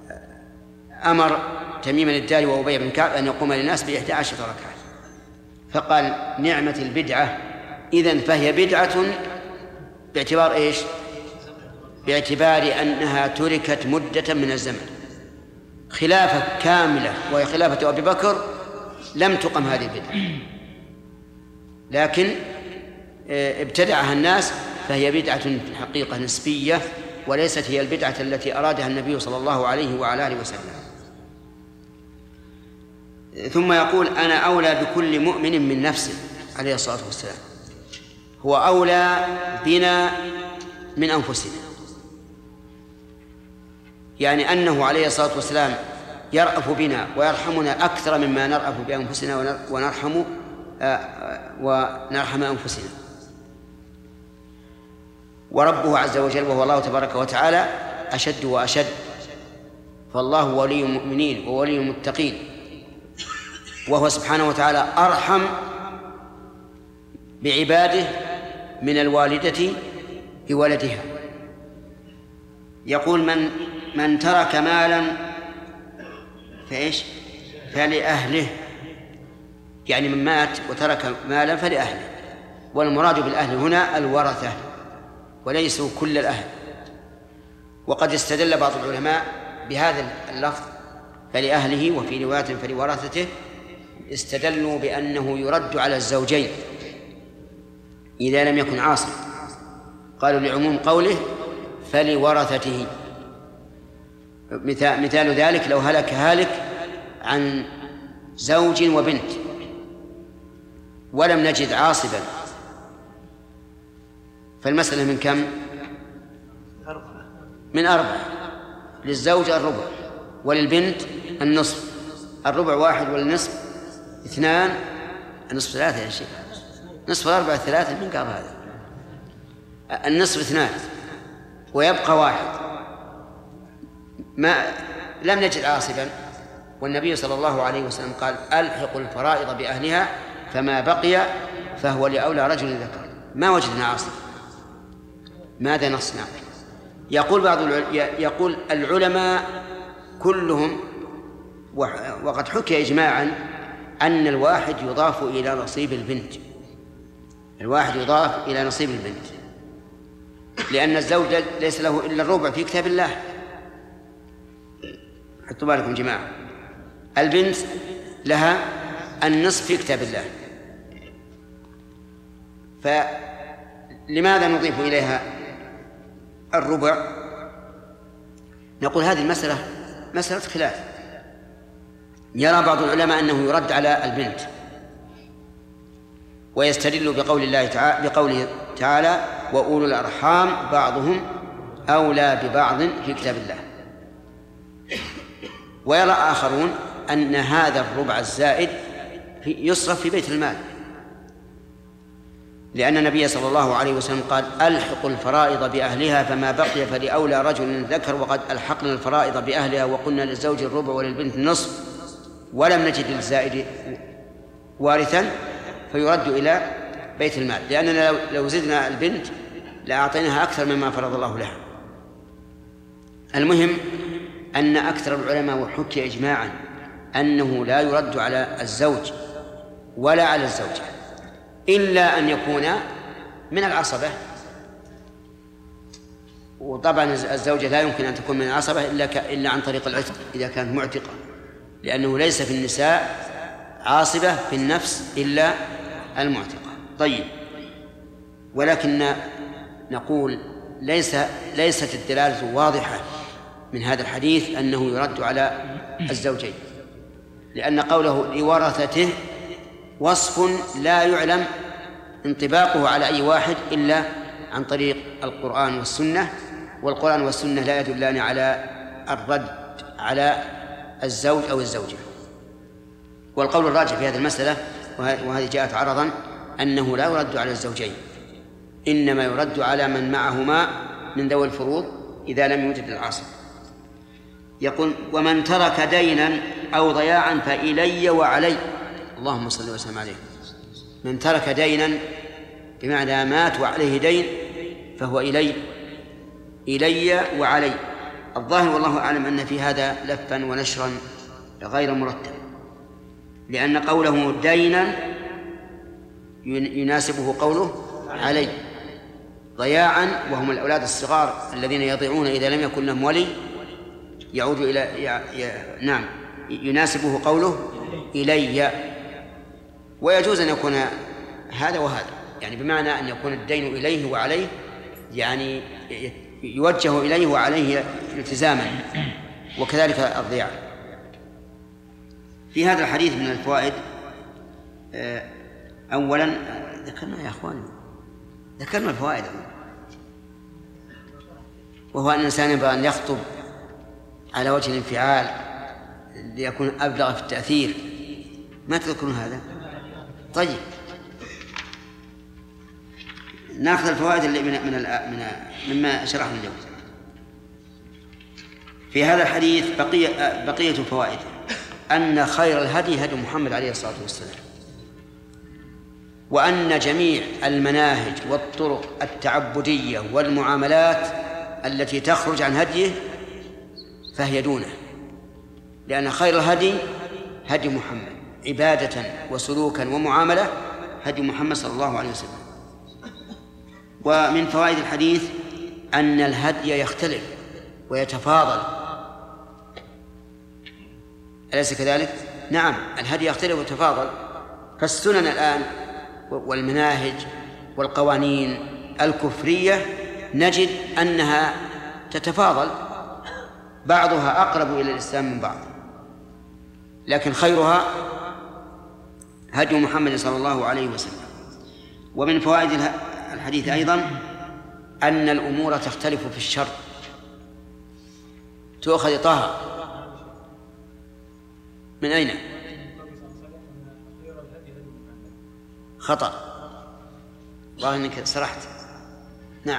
أمر تميما الداري وأبي بن كعب أن يقوم للناس بإحدى عشرة ركعة، فقال نعمة البدعة، إذن فهي بدعة باعتبار إيش؟ باعتبار أنها تركت مدة من الزمن، خلافة كاملة وهي خلافة أبي بكر لم تقم هذه البدعة، لكن ابتدعها الناس، فهي بدعة في الحقيقة نسبية وليست هي البدعة التي أرادها النبي صلى الله عليه وعلى آله وسلم. ثم يقول أنا أولى بكل مؤمن من نفسه عليه الصلاة والسلام، هو أولى بنا من أنفسنا، يعني أنه عليه الصلاة والسلام يرأف بنا ويرحمنا أكثر مما نرأف بأنفسنا ونرحم ونرحم أنفسنا. وربه عز وجل وهو الله تبارك وتعالى أشد وأشد، فالله ولي المؤمنين وولي المتقين، وهو سبحانه وتعالى أرحم بعباده من الوالدة بولدها. يقول من من ترك مالا فإيش؟ فلأهله، يعني من مات وترك مالا فلأهله، والمراد بالأهل هنا الورثة وليسوا كل الأهل. وقد استدل بعض العلماء بهذا اللفظ فلأهله وفي رواية فلورثته، استدلوا بأنه يرد على الزوجين إذا لم يكن عاصر، قالوا لعموم قوله فلورثته. مثال ذلك لو هلك هالك عن زوج وبنت ولم نجد عاصبا، فالمسألة من كم؟ من أربعة، للزوج الربع وللبنت النصف، الربع واحد والنصف اثنان، النصف ثلاثة يا شيخ، نصف الأربعة ثلاثة، من قال هذا؟ النصف اثنان ويبقى واحد. ما لم نجد عاصبا، والنبي صلى الله عليه وسلم قال ألحق الفرائض بأهلها فما بقي فهو لأولى رجل ذكر. ما وجدنا عاصبا، ماذا نصنع؟ يقول بعض يقول العلماء كلهم، وقد حكي إجماعا أن الواحد يضاف إلى نصيب البنت، الواحد يضاف إلى نصيب البنت، لأن الزوج ليس له إلا الربع في كتاب الله. حطوا بالكم جماعة، البنت لها النصف في كتاب الله، فلماذا نضيف إليها الربع؟ نقول هذه المسألة مسألة خلاف. يرى بعض العلماء أنه يرد على البنت، ويستدل بقول الله تعالى بقوله تعالى وأولو الأرحام بعضهم أولى ببعض في كتاب الله. ويرى آخرون أن هذا الربع الزائد يصرف في بيت المال، لأن النبي صلى الله عليه وسلم قال ألحق الفرائض بأهلها فما بقي فلأولى رجل ذكر، وقد ألحقنا الفرائض بأهلها وقلنا للزوج الربع وللبنت النصف ولم نجد للزائد وارثا فيرد إلى بيت المال، لأننا لو زدنا البنت لأعطيناها أكثر مما فرض الله لها. المهم أن أكثر العلماء وحكي إجماعا أنه لا يرد على الزوج ولا على الزوجة إلا أن يكون من العصبة، وطبعا الزوجة لا يمكن أن تكون من العصبة إلا إلا عن طريق العتق إذا كانت معتقة، لأنه ليس في النساء عاصبة في النفس إلا المعتقة. طيب، ولكن نقول ليس ليست الدلالة واضحة من هذا الحديث أنه يرد على الزوجين، لأن قوله لورثته وصف لا يعلم انطباقه على أي واحد إلا عن طريق القرآن والسنة، والقرآن والسنة لا يدلان على الرد على الزوج أو الزوجة. والقول الراجح في هذه المسألة، وهذه جاءت عرضا، أنه لا يرد على الزوجين، إنما يرد على من معهما من ذوي الفروض إذا لم يوجد العاصب. يقول ومن ترك دينا أو ضياعا فإلي وعلي، اللهم صل وسلم عليه. من ترك دينا بمعنى مات وعليه دين فهو إلي إلي وعلي. الظاهر والله أعلم أن في هذا لفا ونشرا غير مرتب، لأن قوله دينا يناسبه قوله علي ضياعا، وهم الأولاد الصغار الذين يضيعون إذا لم يكن لهم ولي، يعود إلى ي... ي... نعم يناسبه قوله إلي. ويجوز أن يكون هذا وهذا، يعني بمعنى أن يكون الدين إليه وعليه، يعني يوجه إليه وعليه التزاما، وكذلك الضياع. في هذا الحديث من الفوائد أولا ذكرنا يا أخواني ذكرنا الفوائد، وهو أن الإنسان ينبغي أن يخطب على وجه الانفعال ليكون أبلغ في التأثير. ما تذكرون هذا؟ طيب نأخذ الفوائد اللي من من من مما شرحنا اليوم. في هذا الحديث بقية بقية الفوائد: أن خير الهدي هدي محمد عليه الصلاة والسلام، وأن جميع المناهج والطرق التعبدية والمعاملات التي تخرج عن هديه فهي دونه، لأن خير الهدي هدي محمد عبادة وسلوكا ومعاملة هدي محمد صلى الله عليه وسلم. ومن فوائد الحديث أن الهدي يختلف ويتفاضل، أليس كذلك؟ نعم، الهدي يختلف ويتفاضل. فالسنن الآن والمناهج والقوانين الكفرية نجد أنها تتفاضل، بعضها أقرب إلى الإسلام من بعض، لكن خيرها هدي محمد صلى الله عليه وسلم. ومن فوائد الحديث أيضا أن الأمور تختلف في الشر، تؤخذ طه من أين؟ خطأ، والله إنك سرحت. نعم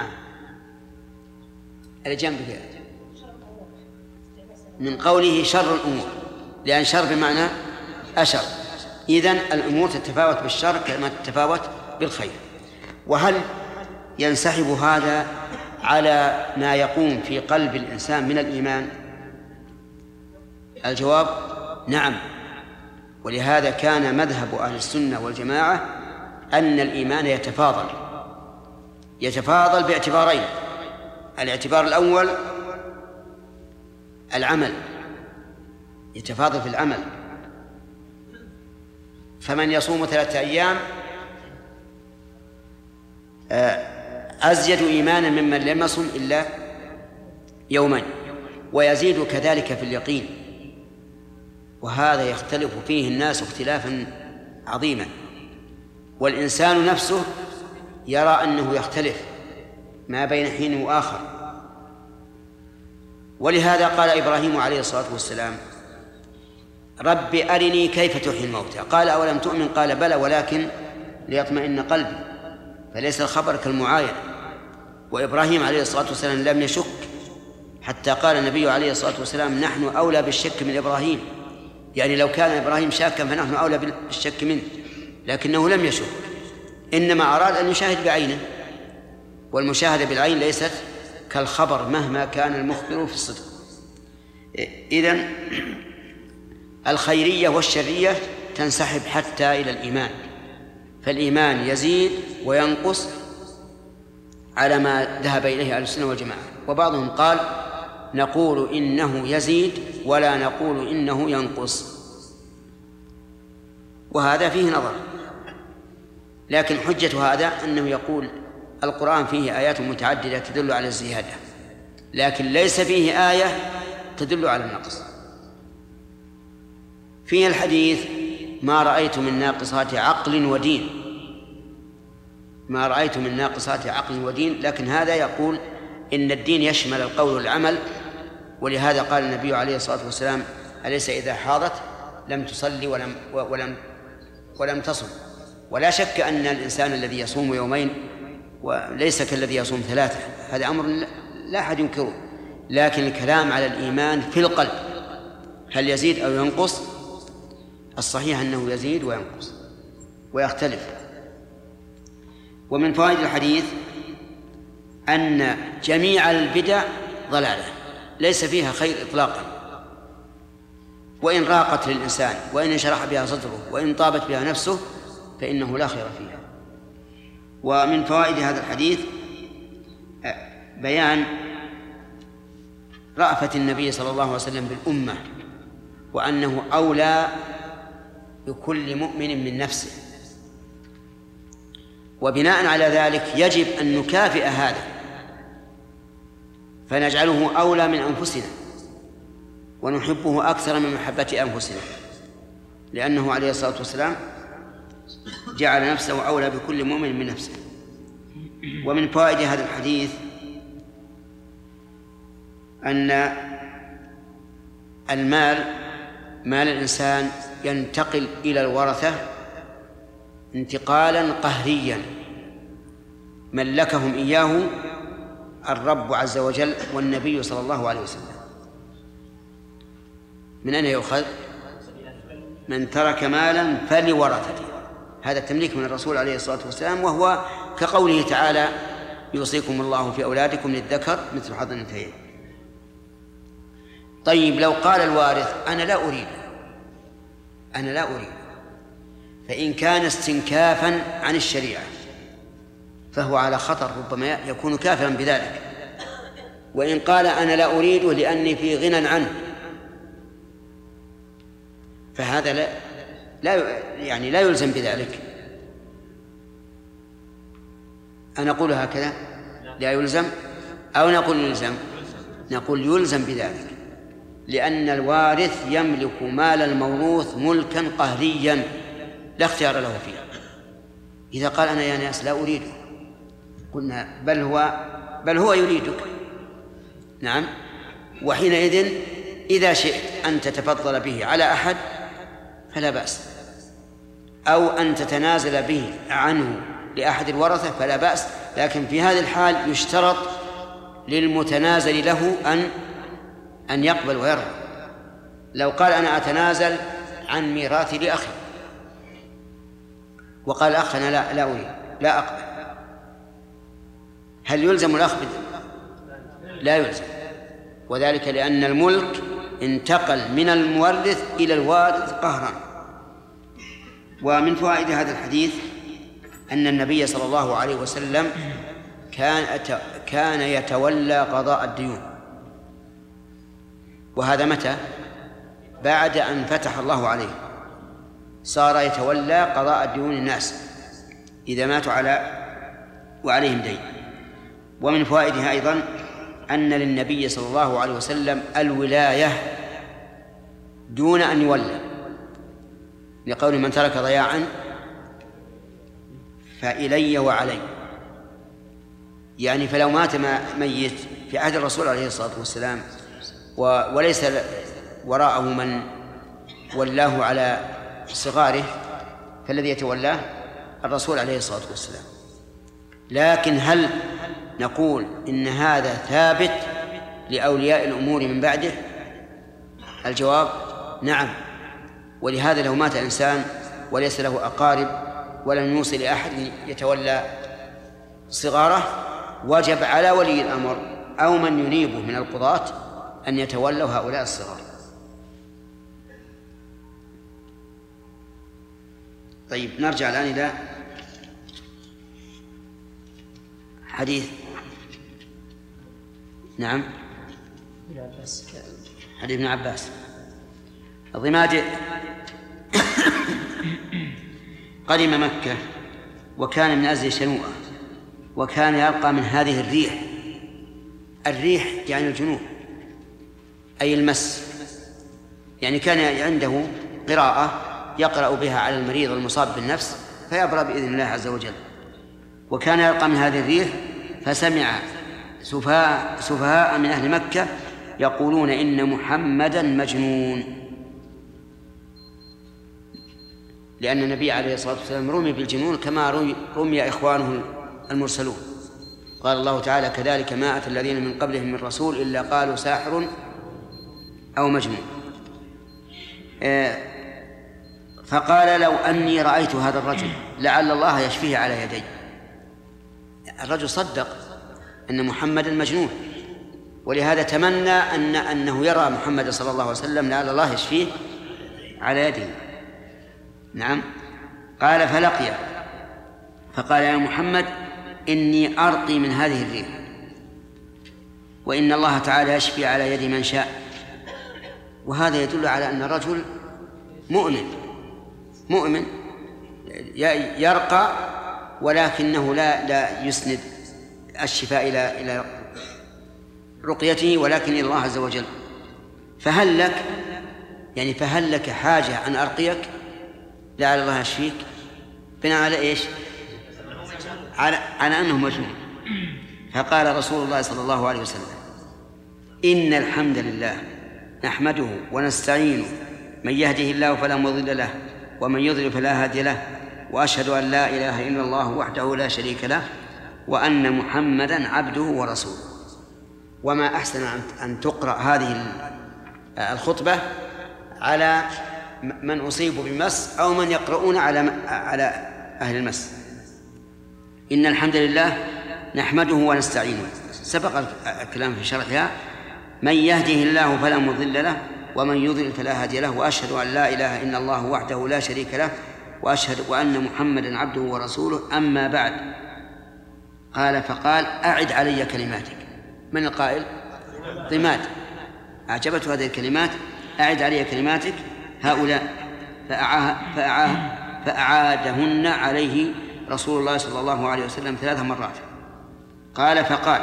اللي جنبك من قوله شر الأمور، لأن شر بمعنى أشر، إذن الأمور تتفاوت بالشر كما تتفاوت بالخير. وهل ينسحب هذا على ما يقوم في قلب الإنسان من الإيمان؟ الجواب نعم، ولهذا كان مذهب أهل السنة والجماعة أن الإيمان يتفاضل يتفاضل باعتبارين: الاعتبار الأول العمل، يتفاضل في العمل، فمن يصوم ثلاثة أيام أزيد إيمانا ممن لم يصم إلا يومين، ويزيد كذلك في اليقين. وهذا يختلف فيه الناس اختلافا عظيما، والإنسان نفسه يرى أنه يختلف ما بين حين وآخر. ولهذا قال إبراهيم عليه الصلاة والسلام: رب أرني كيف تحيي الموتى. قال: أولم تؤمن؟ قال: بلى ولكن ليطمئن قلبي. فليس الخبر كالمعاينة. وإبراهيم عليه الصلاة والسلام لم يشك، حتى قال النبي عليه الصلاة والسلام: نحن أولى بالشك من إبراهيم، يعني لو كان إبراهيم شاكا فنحن أولى بالشك منه، لكنه لم يشك، إنما أراد أن يشاهد بعينه، والمشاهدة بالعين ليست كالخبر مهما كان المخبر في الصدق. إذن الخيرية والشرية تنسحب حتى إلى الإيمان، فالإيمان يزيد وينقص على ما ذهب إليه أهل السنة والجماعة. وبعضهم قال: نقول إنه يزيد ولا نقول إنه ينقص، وهذا فيه نظر. لكن حجة هذا أنه يقول القرآن فيه آيات متعددة تدل على الزيادة، لكن ليس فيه آية تدل على النقص. فيه الحديث: ما رأيت من ناقصات عقل ودين، ما رأيت من ناقصات عقل ودين. لكن هذا يقول إن الدين يشمل القول والعمل، ولهذا قال النبي عليه الصلاة والسلام: أليس إذا حاضت لم تصلي ولم ولم ولم تصم. ولا شك أن الإنسان الذي يصوم يومين وليس كالذي يصوم ثلاثة، هذا أمر لا أحد ينكره، لكن الكلام على الإيمان في القلب هل يزيد أو ينقص؟ الصحيح أنه يزيد وينقص ويختلف. ومن فوائد الحديث أن جميع البدع ضلالة ليس فيها خير إطلاقا، وإن راقت للإنسان وإن انشرح بها صدره وإن طابت بها نفسه فإنه لا خير فيها. ومن فوائد هذا الحديث بيان رأفة النبي صلى الله عليه وسلم بالأمة، وأنه أولى بكل مؤمن من نفسه، وبناء على ذلك يجب أن نكافئ هذا فنجعله أولى من أنفسنا ونحبه أكثر من محبة أنفسنا، لأنه عليه الصلاة والسلام جعل نفسه أولى بكل مؤمن من نفسه. ومن فوائد هذا الحديث أن المال مال الإنسان ينتقل إلى الورثة انتقالا قهريا ملكهم إياه الرب عز وجل والنبي صلى الله عليه وسلم. من أين يؤخذ؟ من ترك مالا فلورثته، هذا التمليك من الرسول عليه الصلاة والسلام، وهو كقوله تعالى يوصيكم الله في أولادكم للذكر مثل حظ الأنثيين. طيب لو قال الوارث أنا لا أريد أنا لا أريد فإن كان استنكافا عن الشريعة فهو على خطر، ربما يكون كافرا بذلك. وإن قال أنا لا أريده لأني في غنى عنه فهذا لا, لا يعني لا يلزم بذلك. أنا أقول هكذا لا يلزم أو نقول يلزم؟ نقول يلزم بذلك، لأن الوارث يملك مال الموروث ملكا قهريا لا اختيار له فيه. إذا قال أنا يا ناس لا أريده قلنا بل هو بل هو يريدك. نعم. وحينئذ إذا شئت أن تتفضل به على أحد فلا بأس، أو أن تتنازل به عنه لأحد الورثة فلا بأس، لكن في هذه الحال يشترط للمتنازل له أن أن يقبل ويرضى. لو قال أنا أتنازل عن ميراثي لأخي وقال أخ أنا لا لا أريد لا أقبل، هل يلزم الأخ؟ لا يلزم، وذلك لأن الملك انتقل من المورث إلى الوارث قهرا. ومن فوائد هذا الحديث أن النبي صلى الله عليه وسلم كان كان يتولى قضاء الديون، وهذا متى؟ بعد أن فتح الله عليه صار يتولى قضاء ديون الناس إذا ماتوا على وعليهم دين. ومن فوائدها أيضا أن للنبي صلى الله عليه وسلم الولاية دون أن يولى، لقول من ترك ضياعا فإلي وعلي، يعني فلو مات ميت في عهد الرسول عليه الصلاة والسلام وليس وراءه من ولاه على صغاره فالذي يتولاه الرسول عليه الصلاة والسلام. لكن هل نقول إن هذا ثابت لأولياء الأمور من بعده؟ الجواب نعم. ولهذا لو مات إنسان وليس له أقارب ولم يوصي لأحد يتولى صغاره وجب على ولي الأمر أو من ينيبه من القضاة أن يتولوا هؤلاء الصغار. طيب نرجع الآن إلى حديث نعم حديث ابن عباس. الضماد قدم مكة وكان من أزل شنوءة، وكان يلقى من هذه الريح، الريح يعني الجنوب أي المس، يعني كان عنده قراءة يقرأ بها على المريض المصاب بالنفس فيبرأ بإذن الله عز وجل. وكان يلقى من هذه الريح فسمع سفهاء, سفهاء من أهل مكة يقولون إن محمدا مجنون، لأن النبي عليه الصلاة والسلام رمي بالجنون كما رمي إخوانه المرسلون. قال الله تعالى كذلك ما أتى الذين من قبلهم من رسول إلا قالوا ساحر أو مجنون. فقال لو أني رأيت هذا الرجل لعل الله يشفيه على يدي. الرجل صدق أن محمدا مجنون، ولهذا تمنى أن أنه يرى محمد صلى الله عليه وسلم لعل الله يشفيه على يده. نعم. قال فلقيه فقال يا محمد إني أرقي من هذه الريح، وإن الله تعالى يشفي على يد من شاء. وهذا يدل على أن الرجل مؤمن مؤمن يرقى، ولكنه لا لا يسند الشفاء إلى إلى رقيته، ولكن إلى الله عز وجل. فهل لك يعني فهل لك حاجة أن أرقيك لعل الله يشفيك؟ بناء على إيش؟ على على أنه مجنون. فقال رسول الله صلى الله عليه وسلم: إن الحمد لله نحمده ونستعينه، من يهده الله فلا مضل له ومن يضلل فلا هادي له، وأشهد أن لا إله إلا الله وحده لا شريك له، وأن محمدا عبده ورسوله. وما أحسن أن تقرأ هذه الخطبة على من أصيبوا بمس أو من يقرؤون على على أهل المس. إن الحمد لله نحمده ونستعينه، سبق الكلام في شرحها. من يهده الله فلا مضل له ومن يضلل فلا هادي له، وأشهد أن لا إله إلا الله وحده لا شريك له، وأشهد وأن محمدا عبده ورسوله. أما بعد، قال فقال: أعد علي كلماتك. من القائل؟ ضماد. أعجبته هذه الكلمات: أعد علي كلماتك هؤلاء. فأعاه فأعاه فأعادهن عليه رسول الله صلى الله عليه وسلم ثلاث مرات. قال فقال: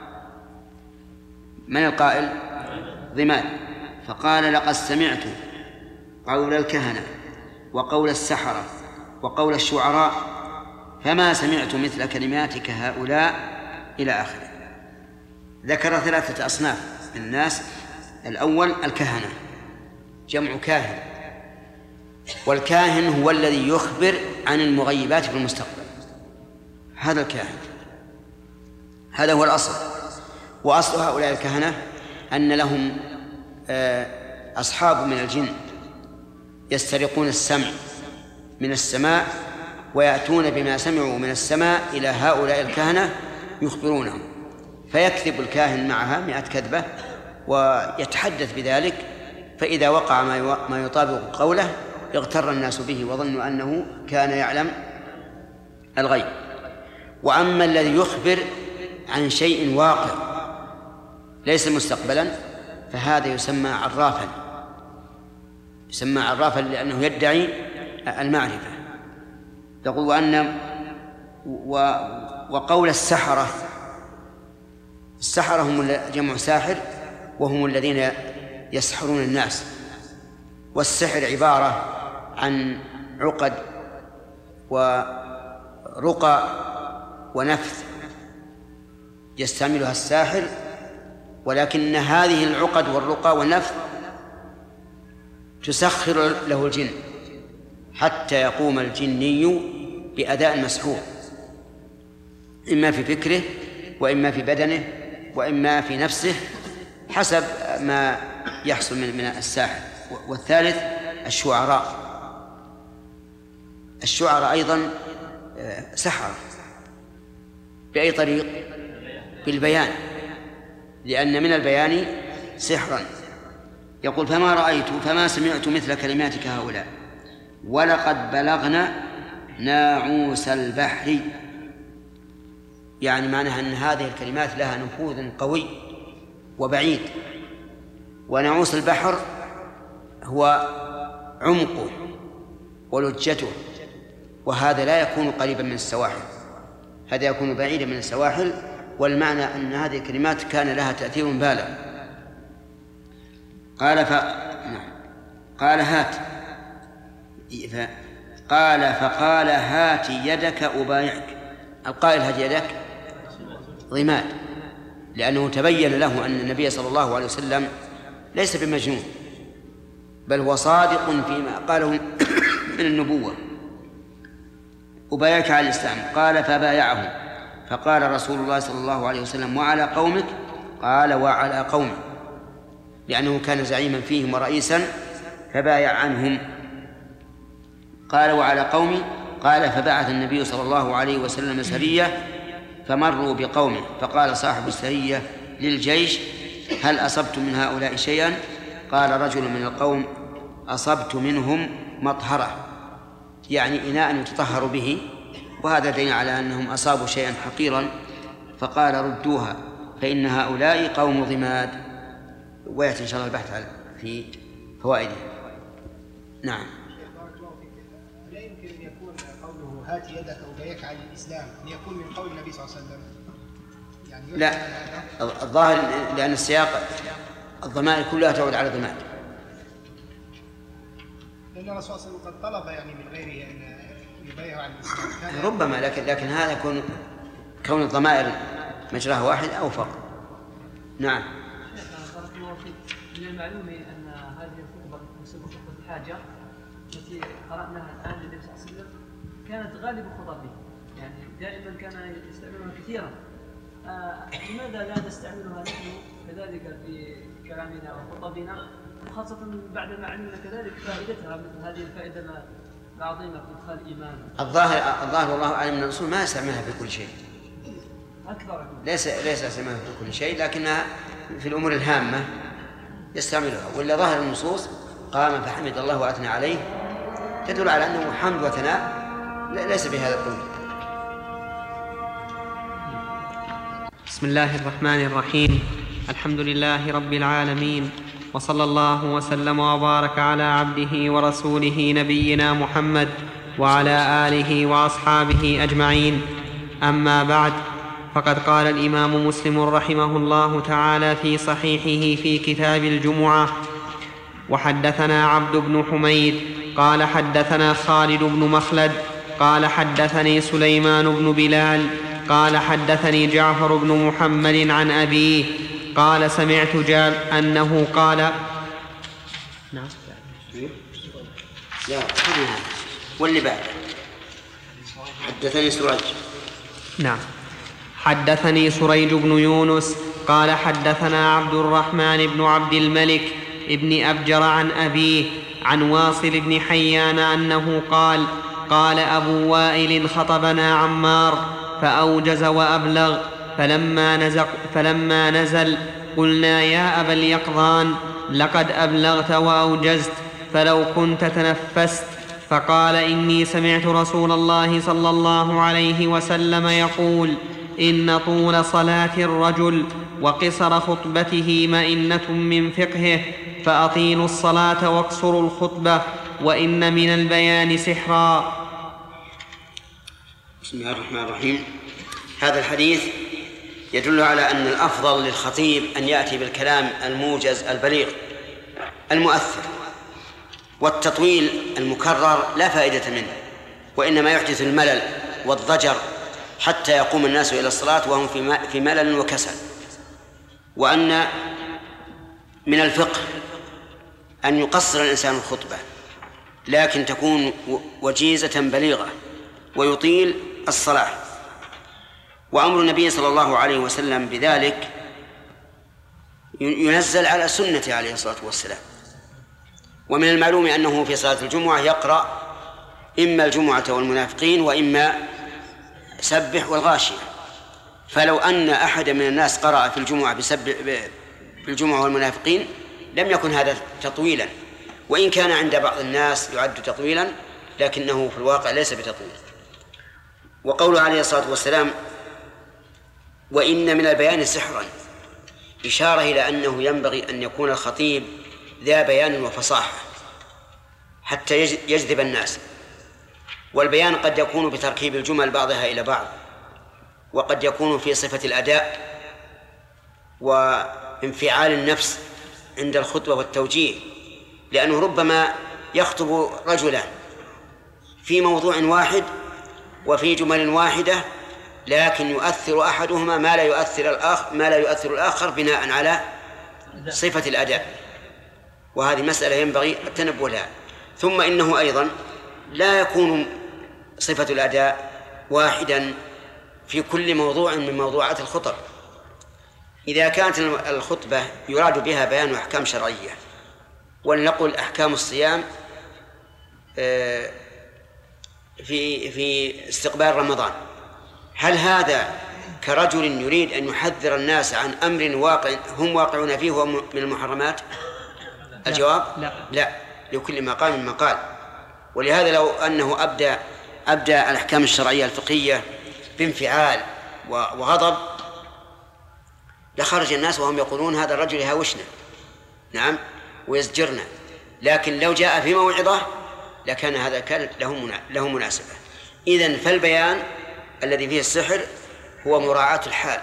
من القائل؟ ضماد. فقال: لقد سمعت قول الكهنة وقول السحرة وقول الشعراء، فما سمعت مثل كلماتك هؤلاء، إلى آخره. ذكر ثلاثة أصناف من الناس. الأول الكهنة، جمع كاهن، والكاهن هو الذي يخبر عن المغيبات في المستقبل، هذا الكاهن، هذا هو الأصل. وأصل هؤلاء الكهنة أن لهم أصحاب من الجن يسترقون السمع من السماء ويأتون بما سمعوا من السماء إلى هؤلاء الكهنة يخبرونهم، فيكذب الكاهن معها مئة كذبة ويتحدث بذلك، فإذا وقع ما يطابق قوله اغتر الناس به وظنوا أنه كان يعلم الغيب. وأما الذي يخبر عن شيء واقع ليس مستقبلا فهذا يسمى عرافا، يسمى عرافا لأنه يدعي المعرفة. تقول وأن وقول السحرة، السحرة هم جمع ساحر، وهم الذين يسحرون الناس. والسحر عبارة عن عقد ورقى ونفث يستعملها الساحر، ولكن هذه العقد والرقى والنفث تسخر له الجن حتى يقوم الجني بأداء مسحور، إما في فكره وإما في بدنه وإما في نفسه حسب ما يحصل من الساحر. والثالث الشعراء، الشعراء أيضا سحر. بأي طريق؟ بالبيان، لأن من البيان سحرا. يقول فما رأيت فما سمعت مثل كلماتك هؤلاء، ولقد بلغنا ناعوس البحر، يعني معناها أن هذه الكلمات لها نفوذ قوي وبعيد. وناعوس البحر هو عمقه ولجته، وهذا لا يكون قريبا من السواحل، هذا يكون بعيدا من السواحل. والمعنى أن هذه الكلمات كان لها تأثير بالغ. قال ف... قال هات ف... قال فقال هات يدك أبايعك. القائل هات يدك ضماد، لأنه تبين له أن النبي صلى الله عليه وسلم ليس بمجنون، بل هو صادق فيما قاله من النبوة. أبايعك على الإسلام. قال فبايعه. فقال رسول الله صلى الله عليه وسلم وعلى قومك؟ قال وعلى قومه، لأنه كان زعيما فيهم ورئيسا فبايع عنهم. قال وعلى قومي. قال فبعث النبي صلى الله عليه وسلم سرية فمروا بقومه، فقال صاحب السرية للجيش هل أصبت من هؤلاء شيئا؟ قال رجل من القوم أصبت منهم مطهرة، يعني إناء يتطهر به وهذا دليل على أنهم أصابوا شيئا حقيرا فقال ردوها فإن هؤلاء قوم ضماد، ويأتي إن شاء الله البحث على في فوائده. نعم. لا يمكن أن يكون قوله هات يدك أو بايعك على الإسلام أن يكون من قول النبي صلى الله عليه وسلم؟ يعني لا، الظاهر لأن السياق الضمائر كلها تعود على ضمائر، لأن الرسول صلى الله عليه وسلم قد طلب يعني من غيره أن يبايعه على الإسلام ربما، لكن لكن هذا يكون كون الضمائر مجراها واحد أوفق. نعم. بارك الله فيك. من المعلوم أن هذه الخطبة تسمى خطبة الحاجة التي قرأناها الآن للنبي صلى الله عليه وسلم كانت غالب خطبه، يعني دائما كان يستعملها كثيرا. آه لماذا لا نستعملها نحن كذلك في كلامنا وخطبنا، وخاصة بعد ما علمنا كذلك فائدتها مثل هذه الفائدة العظيمة في إدخال الإيمان؟ الظاهر الظاهر والله أعلم أن الرسول ما يستعملها في كل شيء، أكثر ليس ليس يستعملها في كل شيء، لكنها في الأمور الهامة يستعملها. ولا ظاهر النصوص قام فحمد الله وأثنى عليه تدل على أنه حمد وثناء ليس بهذا القول. بسم الله الرحمن الرحيم. الحمد لله رب العالمين، وصلى الله وسلم وبارك على عبده ورسوله نبينا محمد وعلى آله وأصحابه أجمعين. أما بعد، فقد قال الإمام مسلم رحمه الله تعالى في صحيحه في كتاب الجمعة: وحدثنا عبد بن حميد قال حدثنا خالد بن مخلد قال حدثني سليمان بن بلال قال حدثني جعفر بن محمد عن أبيه قال سمعت جاب أنه قال نعم لا واللي بعد حدثني سريج نعم حدثني سريج بن يونس قال حدثنا عبد الرحمن بن عبد الملك ابن أبجر عن أبيه عن واصل بن حيان أنه قال قال أبو وائل خطبنا عمار فأوجز وأبلغ، فلما نزل, فلما نزل قلنا يا أبا اليقظان لقد أبلغت وأوجزت فلو كنت تنفست. فقال إني سمعت رسول الله صلى الله عليه وسلم يقول إن طول صلاة الرجل وقصر خطبته مئنة من فقهه، فأطيلوا الصلاة واقصروا الخطبة وإن من البيان سحرا. بسم الله الرحمن الرحيم. هذا الحديث يدل على أن الأفضل للخطيب أن يأتي بالكلام الموجز البليغ المؤثر، والتطويل المكرر لا فائدة منه، وإنما يحدث الملل والضجر حتى يقوم الناس إلى الصلاة وهم في ملل وكسل. وأن من الفقه أن يقصر الإنسان الخطبة، لكن تكون وجيزة بليغة ويطيل الصلاة. وأمر النبي صلى الله عليه وسلم بذلك ينزل على سنة عليه الصلاة والسلام. ومن المعلوم أنه في صلاة الجمعة يقرأ إما الجمعة والمنافقين وإما سبح والغاشية. فلو أن أحد من الناس قرأ في الجمعة بسبح بالجمعة والمنافقين لم يكن هذا تطويلا، وإن كان عند بعض الناس يعد تطويلا لكنه في الواقع ليس بتطويل. وقوله عليه الصلاة والسلام وإن من البيان سحرا إشارة إلى أنه ينبغي أن يكون الخطيب ذا بيان وفصاحة حتى يجذب الناس. والبيان قد يكون بتركيب الجمل بعضها إلى بعض، وقد يكون في صفة الأداء وانفعال النفس عند الخطبة والتوجيه، لأنه ربما يخطب رجلا في موضوع واحد وفي جمل واحدة، لكن يؤثر أحدهما ما لا يؤثر الآخر ما لا يؤثر الآخر بناء على صفة الأداء، وهذه مسألة ينبغي التنبه لها. ثم إنه أيضا لا يكون صفة الأداء واحدا في كل موضوع من موضوعات الخطب. إذا كانت الخطبة يراد بها بيان أحكام شرعية، ولنقل أحكام الصيام في في استقبال رمضان، هل هذا كرجل يريد أن يحذر الناس عن أمر واقع هم واقعون فيه وهو من المحرمات؟ الجواب لا, لا. لكل مقام مقال. ولهذا لو أنه أبدى أبدأ الأحكام الشرعية الفقهية بانفعال وغضب لخرج الناس وهم يقولون هذا الرجل يهاوشنا، نعم، ويزجرنا. لكن لو جاء في موعظة لكان هذا كان له له مناسبة. إذن فالبيان الذي فيه السحر هو مراعاة الحال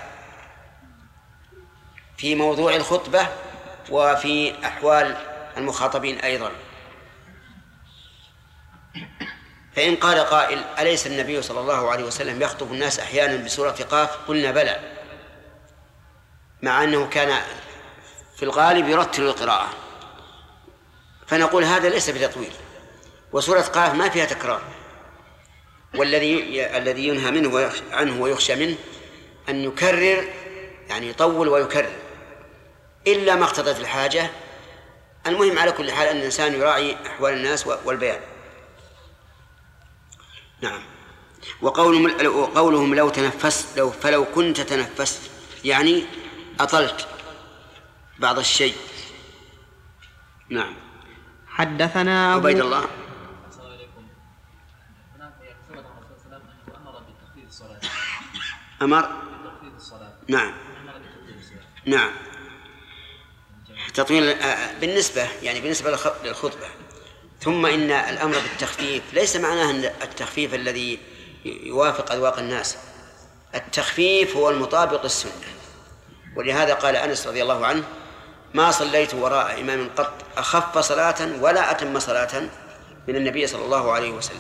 في موضوع الخطبة وفي أحوال المخاطبين أيضا. فإن قال قائل أليس النبي صلى الله عليه وسلم يخطب الناس أحيانا بسورة قاف؟ قلنا بلى، مع أنه كان في الغالب يرتل القراءة، فنقول هذا ليس بتطويل، وسورة قاف ما فيها تكرار، والذي الذي ينهى منه عنه ويخشى منه أن يكرر، يعني يطول ويكرر إلا ما اقتضت الحاجة. المهم على كل حال أن الإنسان يراعي أحوال الناس والبيان. نعم. وقولهم, وقولهم لو تنفست لو فلو كنت تنفست يعني أطلت بعض الشيء. نعم. حدثنا أبو عبيد الله. أمر نعم نعم تطويل بالنسبة يعني بالنسبة للخطبة. ثم إن الأمر بالتخفيف ليس معناه أن التخفيف الذي يوافق أذواق الناس، التخفيف هو المطابق السنة. ولهذا قال أنس رضي الله عنه ما صليت وراء إمام قط أخف صلاة ولا أتم صلاة من النبي صلى الله عليه وسلم.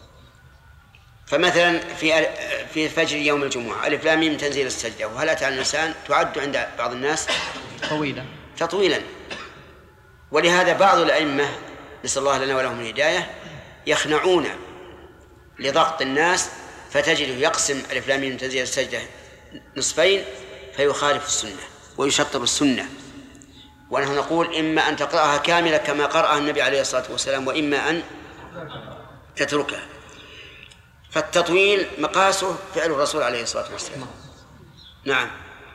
فمثلا في في فجر يوم الجمعة ألف لام ميم تنزيل السجدة وهل أتى على الإنسان تعد عند بعض الناس طويلا تطويلا. ولهذا بعض الأئمة نسأل الله لنا ولهم الهداية يخنعون لضغط الناس، فتجده يقسم ألف لام ميم تنزيل السجدة نصفين فيخالف السنة ويشطب السنة. ونحن نقول إما أن تقرأها كاملة كما قرأها النبي عليه الصلاة والسلام وإما أن تتركها. فالتطويل مقاسه فعل الرسول عليه الصلاة والسلام. نعم.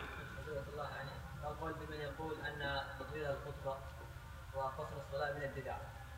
أقول بمن يقول أن تطويل الخطبة وقصر الصلاة من البدع.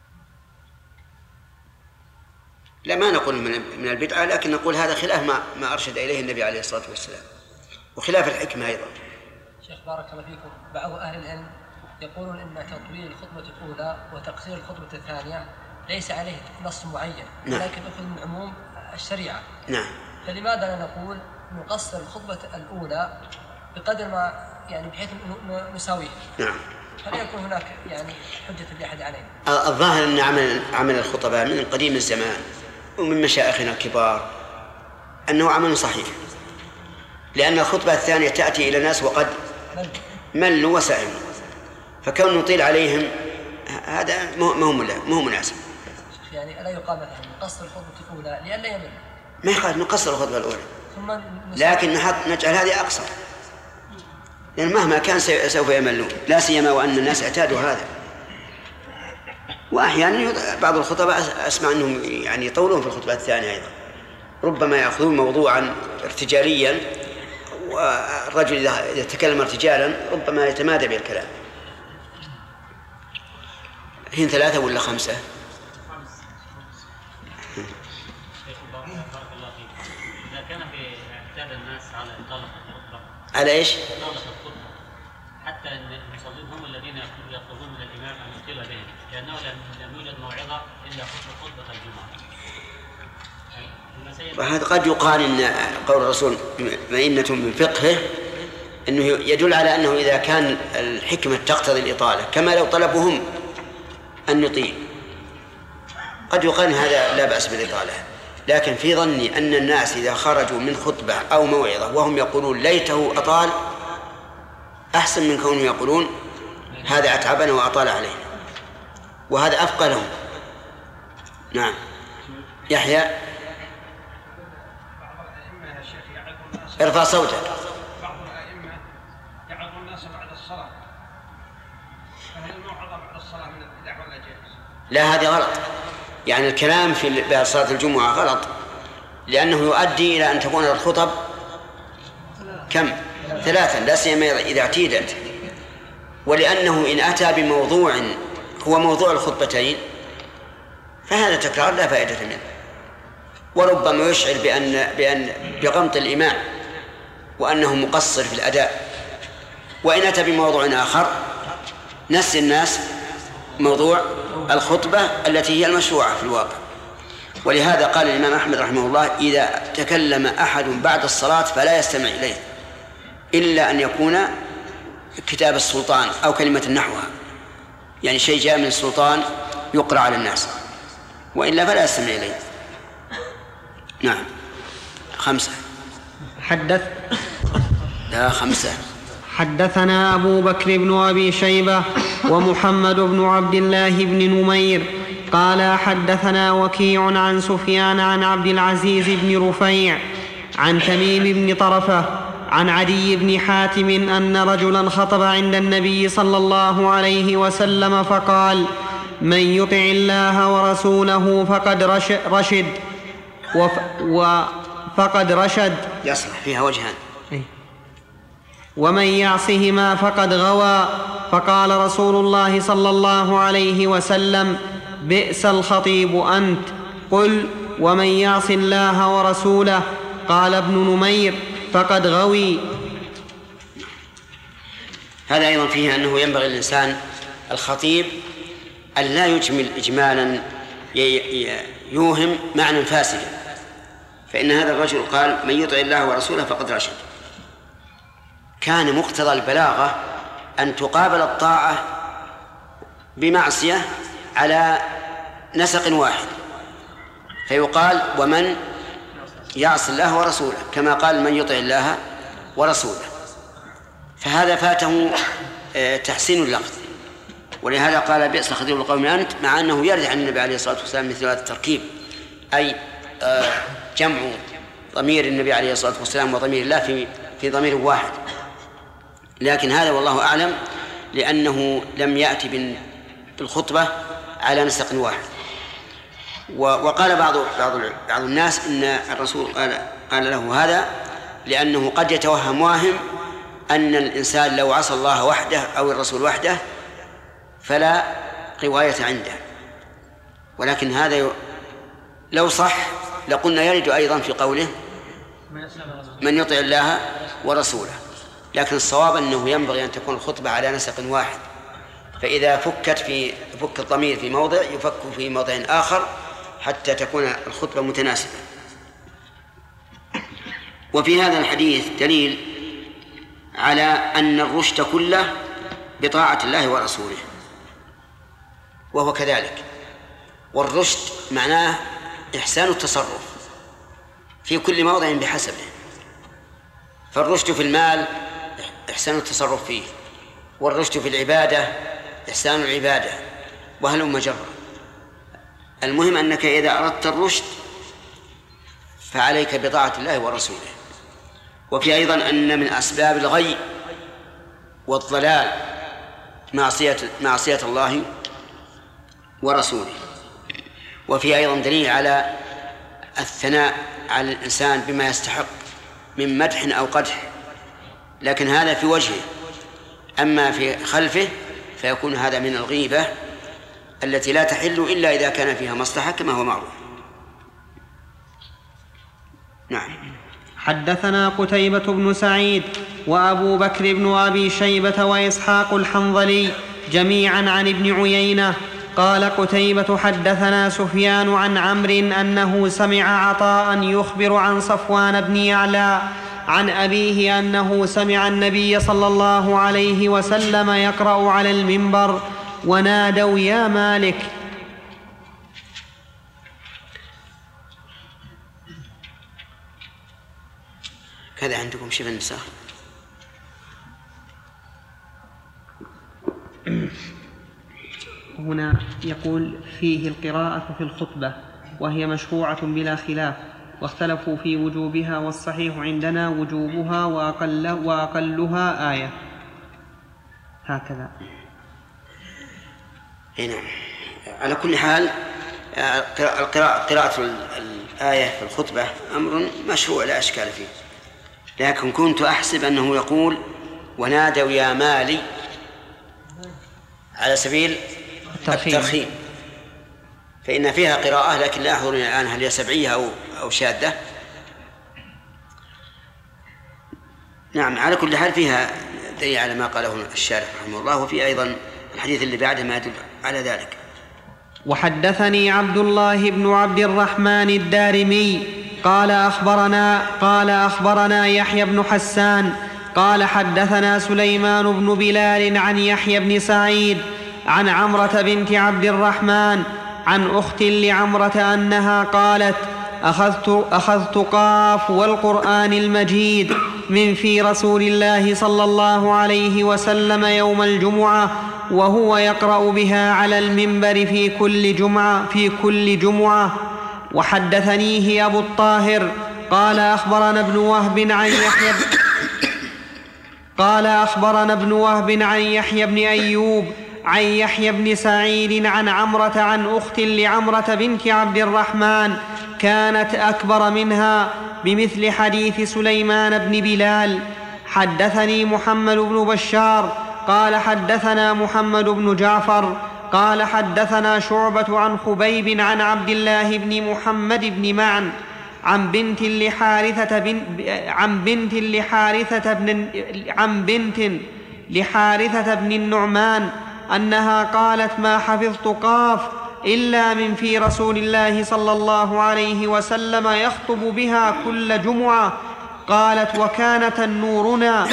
لا ما نقول من البدعة، لكن نقول هذا خلاف ما ما أرشد إليه النبي عليه الصلاة والسلام وخلاف الحكمة أيضا. شيخ بارك الله فيكم، بعض أهل العلم يقولون إن تطويل الخطبة الأولى وتقصير الخطبة الثانية ليس عليه نص معين، نعم. لكن أخذ من عموم الشريعة. نعم. فلماذا لا نقول نقصر الخطبة الأولى بقدر ما يعني بحيث نساويه؟ نعم. فلا يكون هناك يعني حجة لأحد علينا. الظاهر أن عمل عمل الخطباء من قديم الزمان ومن مشايخنا الكبار أنه عمل صحيح، لأن الخطبة الثانية تأتي إلى الناس وقد ملوا وسعموا، فكون نطيل عليهم هذا ما هو ما هو مناسب. يعني ألا يقال مثلا نقصر الخطبة الأولى لئلا يمل؟ ما يخالف نقصر الخطبة الأولى، ثم لكن نحط نجعل هذه أقصر، لأن مهما كان سوف يملون، لا سيما وأن الناس اعتادوا هذا. وأحيانا بعض الخطباء أسمع أنهم يعني يطولون في الخطبة الثانية أيضا، ربما يأخذون موضوعا ارتجاليا والرجل إذا يتكلم ارتجالا ربما يتمادى بالكلام. هن ثلاثة ولا خمسة؟ إذا كان في اعتاد الناس على إطالة الخطبة على إيش؟ إطالة الخطبة حتى أن المصلين هم الذين يطلبون من الإمام أن يطيل بهم، لأنه لم يوجد موعظة إلا خطبة الجمعة. وهذا قد يقال إن قول الرسول مئنة من فقهه أنه يدل على أنه إذا كان الحكمة تقتضي الإطالة كما لو طلبهم أن يطيل قد يقال إن هذا لا بأس بالإطالة. لكن في ظني أن الناس إذا خرجوا من خطبة أو موعظة وهم يقولون ليته أطال أحسن من كونهم يقولون هذا أتعبنا وأطال علينا، وهذا أفقى لهم. نعم. يحيى ارفع صوتك. بعض الأئمة يعظ الناس بعد الصلاة، فهل الموعظة بعد الصلاة من البدع ولا جائز؟ لا، هذه غلط. يعني الكلام في بعد صلاة الجمعة غلط، لأنه يؤدي إلى أن تكون الخطب كم؟ ثلاثا، لا سيما إذا اعتيدت، ولأنه إن أتى بموضوع هو موضوع الخطبتين فهذا تكرار لا فائدة منه. وربما يشعر بأن بأن بغمط الإمام وأنه مقصر في الأداء، وإن أتى بموضوع آخر نسي الناس موضوع الخطبة التي هي المشروعة في الواقع. ولهذا قال الإمام أحمد رحمه الله: إذا تكلم أحد بعد الصلاة فلا يستمع إليه إلا أن يكون كتاب السلطان أو كلمة نحوها، يعني شيء جاء من السلطان يقرأ على الناس، وإلا فلا يستمع إليه. نعم. خمسة. حدث لا خمسة. حدثنا أبو بكر بن أبي شيبة ومحمد بن عبد الله بن نمير قال حدثنا وكيع عن سفيان عن عبد العزيز بن رفيع عن تميم بن طرفة عن عدي بن حاتم أن رجلا خطب عند النبي صلى الله عليه وسلم فقال: من يطع الله ورسوله فقد رشد وفقد رشد. يصلح فيها وجهان. ومن يعصهما فقد غوى. فقال رسول الله صلى الله عليه وسلم: بئس الخطيب أنت. قل: ومن يعص الله ورسوله؟ قال ابن نمير: فقد غوي. هذا أيضا فيه أنه ينبغي للإنسان الخطيب أن لا يجمل إجمالا يوهم معنى فاسدا، فإن هذا الرجل قال: من يطع الله ورسوله فقد رشد. كان مقتضى البلاغة أن تقابل الطاعة بمعصية على نسق واحد، فيقال: ومن يعص الله ورسوله، كما قال: من يطع الله ورسوله. فهذا فاته تحسين اللفظ، ولهذا قال: بئس خطيب القوم أنت، مع أنه يرد عن النبي عليه الصلاة والسلام مثل هذا التركيب، أي جمع ضمير النبي عليه الصلاة والسلام وضمير الله في في ضمير واحد، لكن هذا والله أعلم لأنه لم يأتي بالخطبة على نسق واحد. وقال بعض بعض بعض الناس إن الرسول قال قال له هذا لأنه قد يتوهم واهم أن الإنسان لو عصى الله وحده أو الرسول وحده فلا قواية عنده، ولكن هذا لو صح لقلنا يرد أيضا في قوله: من يطع الله ورسوله. لكن الصواب أنه ينبغي أن تكون الخطبة على نسق واحد، فإذا فكت في فك الضمير في موضع يفك في موضع آخر حتى تكون الخطبة متناسبة. وفي هذا الحديث دليل على أن الرشد كله بطاعة الله ورسوله، وهو كذلك. والرشد معناه إحسان التصرف في كل موضع بحسبه، فالرشد في المال إحسان التصرف فيه، والرشد في العبادة إحسان العبادة، وهلم جرا. المهم أنك إذا أردت الرشد فعليك بطاعة الله ورسوله. وفي أيضا أن من أسباب الغي والضلال معصية معصية الله ورسوله. وفي أيضا دليل على الثناء على الإنسان بما يستحق من مدح أو قدح، لكن هذا في وجهه، أما في خلفه فيكون هذا من الغيبة التي لا تحل إلا إذا كان فيها مصلحة كما هو معروف. نعم. حدثنا قتيبة بن سعيد وأبو بكر بن أبي شيبة وإسحاق الحنظلي جميعا عن ابن عيينة قال قتيبة: حدثنا سفيان عن عمرو أنه سمع عطاء يخبر عن صفوان بن يعلى عن أبيه أنه سمع النبي صلى الله عليه وسلم يقرأ على المنبر: ونادوا يا مالك. كذا عندكم شبه النساء. هنا يقول: فيه القراءة في الخطبة وهي مشروعة بلا خلاف، واختلفوا في وجوبها، والصحيح عندنا وجوبها وأقل وأقلها آية. هكذا. هنا على كل حال القراءة قراءة الآية في الخطبة أمر مشروع لا أشكال فيه، لكن كنت أحسب أنه يقول: ونادوا يا مالي، على سبيل الترخيم، فإن فيها قراءة لكن لا أحضرني الآن هل هي سبعية أو أو شاذة. نعم، على كل حال فيها دليل على ما قاله الشارح رحمه الله، وفي أيضا الحديث اللي بعده ما يدل على ذلك. وحدثني عبد الله بن عبد الرحمن الدارمي قال أخبرنا قال أخبرنا يحيى بن حسان قال حدثنا سليمان بن بلال عن يحيى بن سعيد عن عمرة بنت عبد الرحمن عن أخت لعمرة أنها قالت: أخذت, أخذت قاف والقرآن المجيد من في رسول الله صلى الله عليه وسلم يوم الجمعة وهو يقرأ بها على المنبر في كل جمعة, في كل جمعة. وحدثنيه أبو الطاهر قال أخبرنا ابن وهب عن يحيى قال أخبرنا ابن وهب عن يحيى بن أيوب عن يحيى بن سعيد عن عمرة عن أخت لعمرة بنت عبد الرحمن كانت أكبر منها بمثل حديث سليمان بن بلال. حدثني محمد بن بشار قال حدثنا محمد بن جعفر قال حدثنا شعبة عن خبيب عن عبد الله بن محمد بن معن عن بنت لحارثة بن عن بنت لحارثة بن عن بنت لحارثة بن النعمان أنها قالت: ما حفظت قاف إلا من في رسول الله صلى الله عليه وسلم يخطب بها كل جمعة. قالت: وكانت النورنا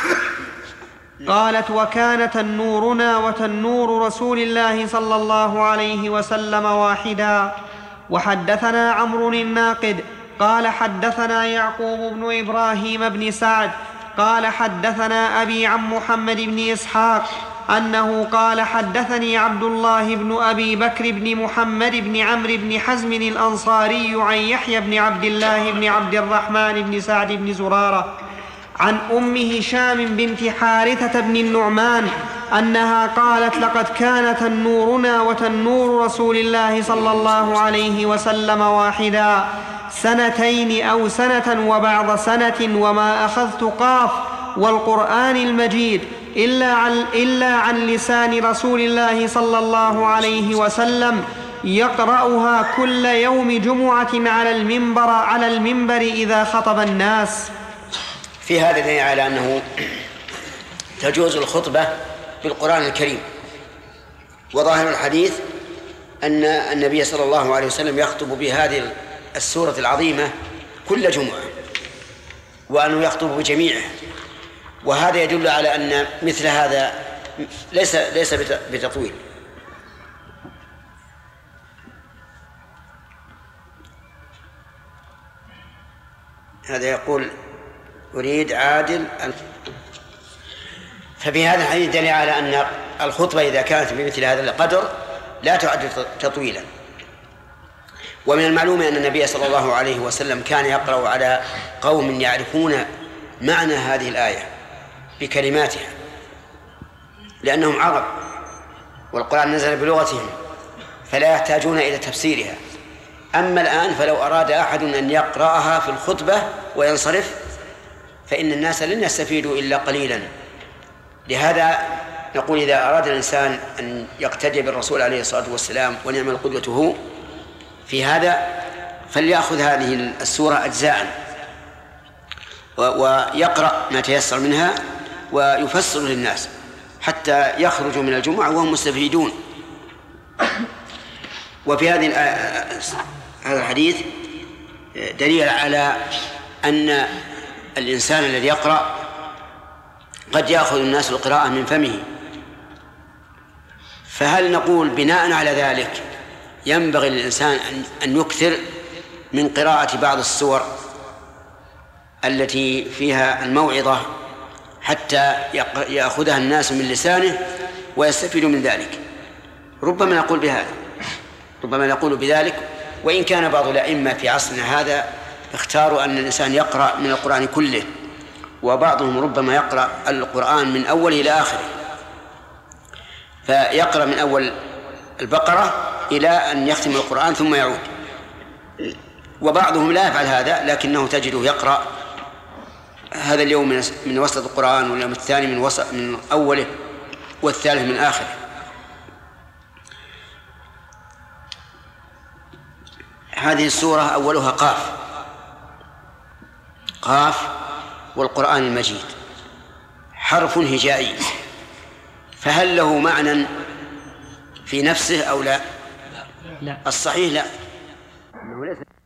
قالت وكانت النورنا وتنور رسول الله صلى الله عليه وسلم واحدا. وحدثنا عمرو الناقد قال حدثنا يعقوب بن إبراهيم بن سعد قال حدثنا أبي عن محمد بن إسحاق أنه قال: حدثني عبد الله بن أبي بكر بن محمد بن عمرو بن حزم الأنصاري عن يحيى بن عبد الله بن عبد الرحمن بن سعد بن زرارة عن أم هشام بنت حارثة بن النعمان أنها قالت: لقد كان تنورنا وتنور رسول الله صلى الله عليه وسلم واحدا سنتين أو سنة وبعض سنة وما أخذت قاف والقرآن المجيد إلا عن, إلا عن لسان رسول الله صلى الله عليه وسلم يقرأها كل يوم جمعة على المنبر, على المنبر إذا خطب الناس. في هذا دليل على أنه تجوز الخطبة بالقرآن الكريم، وظاهر الحديث أن النبي صلى الله عليه وسلم يخطب بهذه السورة العظيمة كل جمعة، وأنه يخطب بجميعه، وهذا يدل على أن مثل هذا ليس ليس بتطويل. هذا يقول: أريد عادل. ففي هذا الحديث دليل على أن الخطبة إذا كانت بمثل هذا القدر لا تعد تطويلا. ومن المعلوم أن النبي صلى الله عليه وسلم كان يقرأ على قوم يعرفون معنى هذه الآية بكلماتها، لأنهم عرب والقرآن نزل بلغتهم فلا يحتاجون إلى تفسيرها. أما الآن فلو أراد أحد أن يقرأها في الخطبة وينصرف فإن الناس لن يستفيدوا إلا قليلا. لهذا نقول: إذا أراد الإنسان أن يقتدي بالرسول عليه الصلاة والسلام ونعم قدوته في هذا فليأخذ هذه السورة أجزاء ويقرأ ما تيسر منها ويفسر للناس حتى يخرجوا من الجمعة وهم مستفيدون. وفي هذه هذا الحديث دليل على أن الإنسان الذي يقرأ قد يأخذ الناس القراءة من فمه، فهل نقول بناء على ذلك ينبغي للإنسان أن يكثر من قراءة بعض السور التي فيها الموعظة حتى يأخذها الناس من لسانه ويستفيدوا من ذلك؟ ربما نقول بهذا، ربما نقول بذلك، وإن كان بعض الأئمة في عصرنا هذا اختاروا أن الإنسان يقرأ من القرآن كله، وبعضهم ربما يقرأ القرآن من أوله إلى آخره، فيقرأ من أول البقرة إلى أن يختم القرآن ثم يعود. وبعضهم لا يفعل هذا، لكنه تجده يقرأ هذا اليوم من وسط القرآن، واليوم الثاني من وسط من أوله، والثالث من آخره. هذه السورة أولها قاف، قاف والقرآن المجيد حرف هجائي، فهل له معنى في نفسه أو لا؟ لا. الصحيح لا.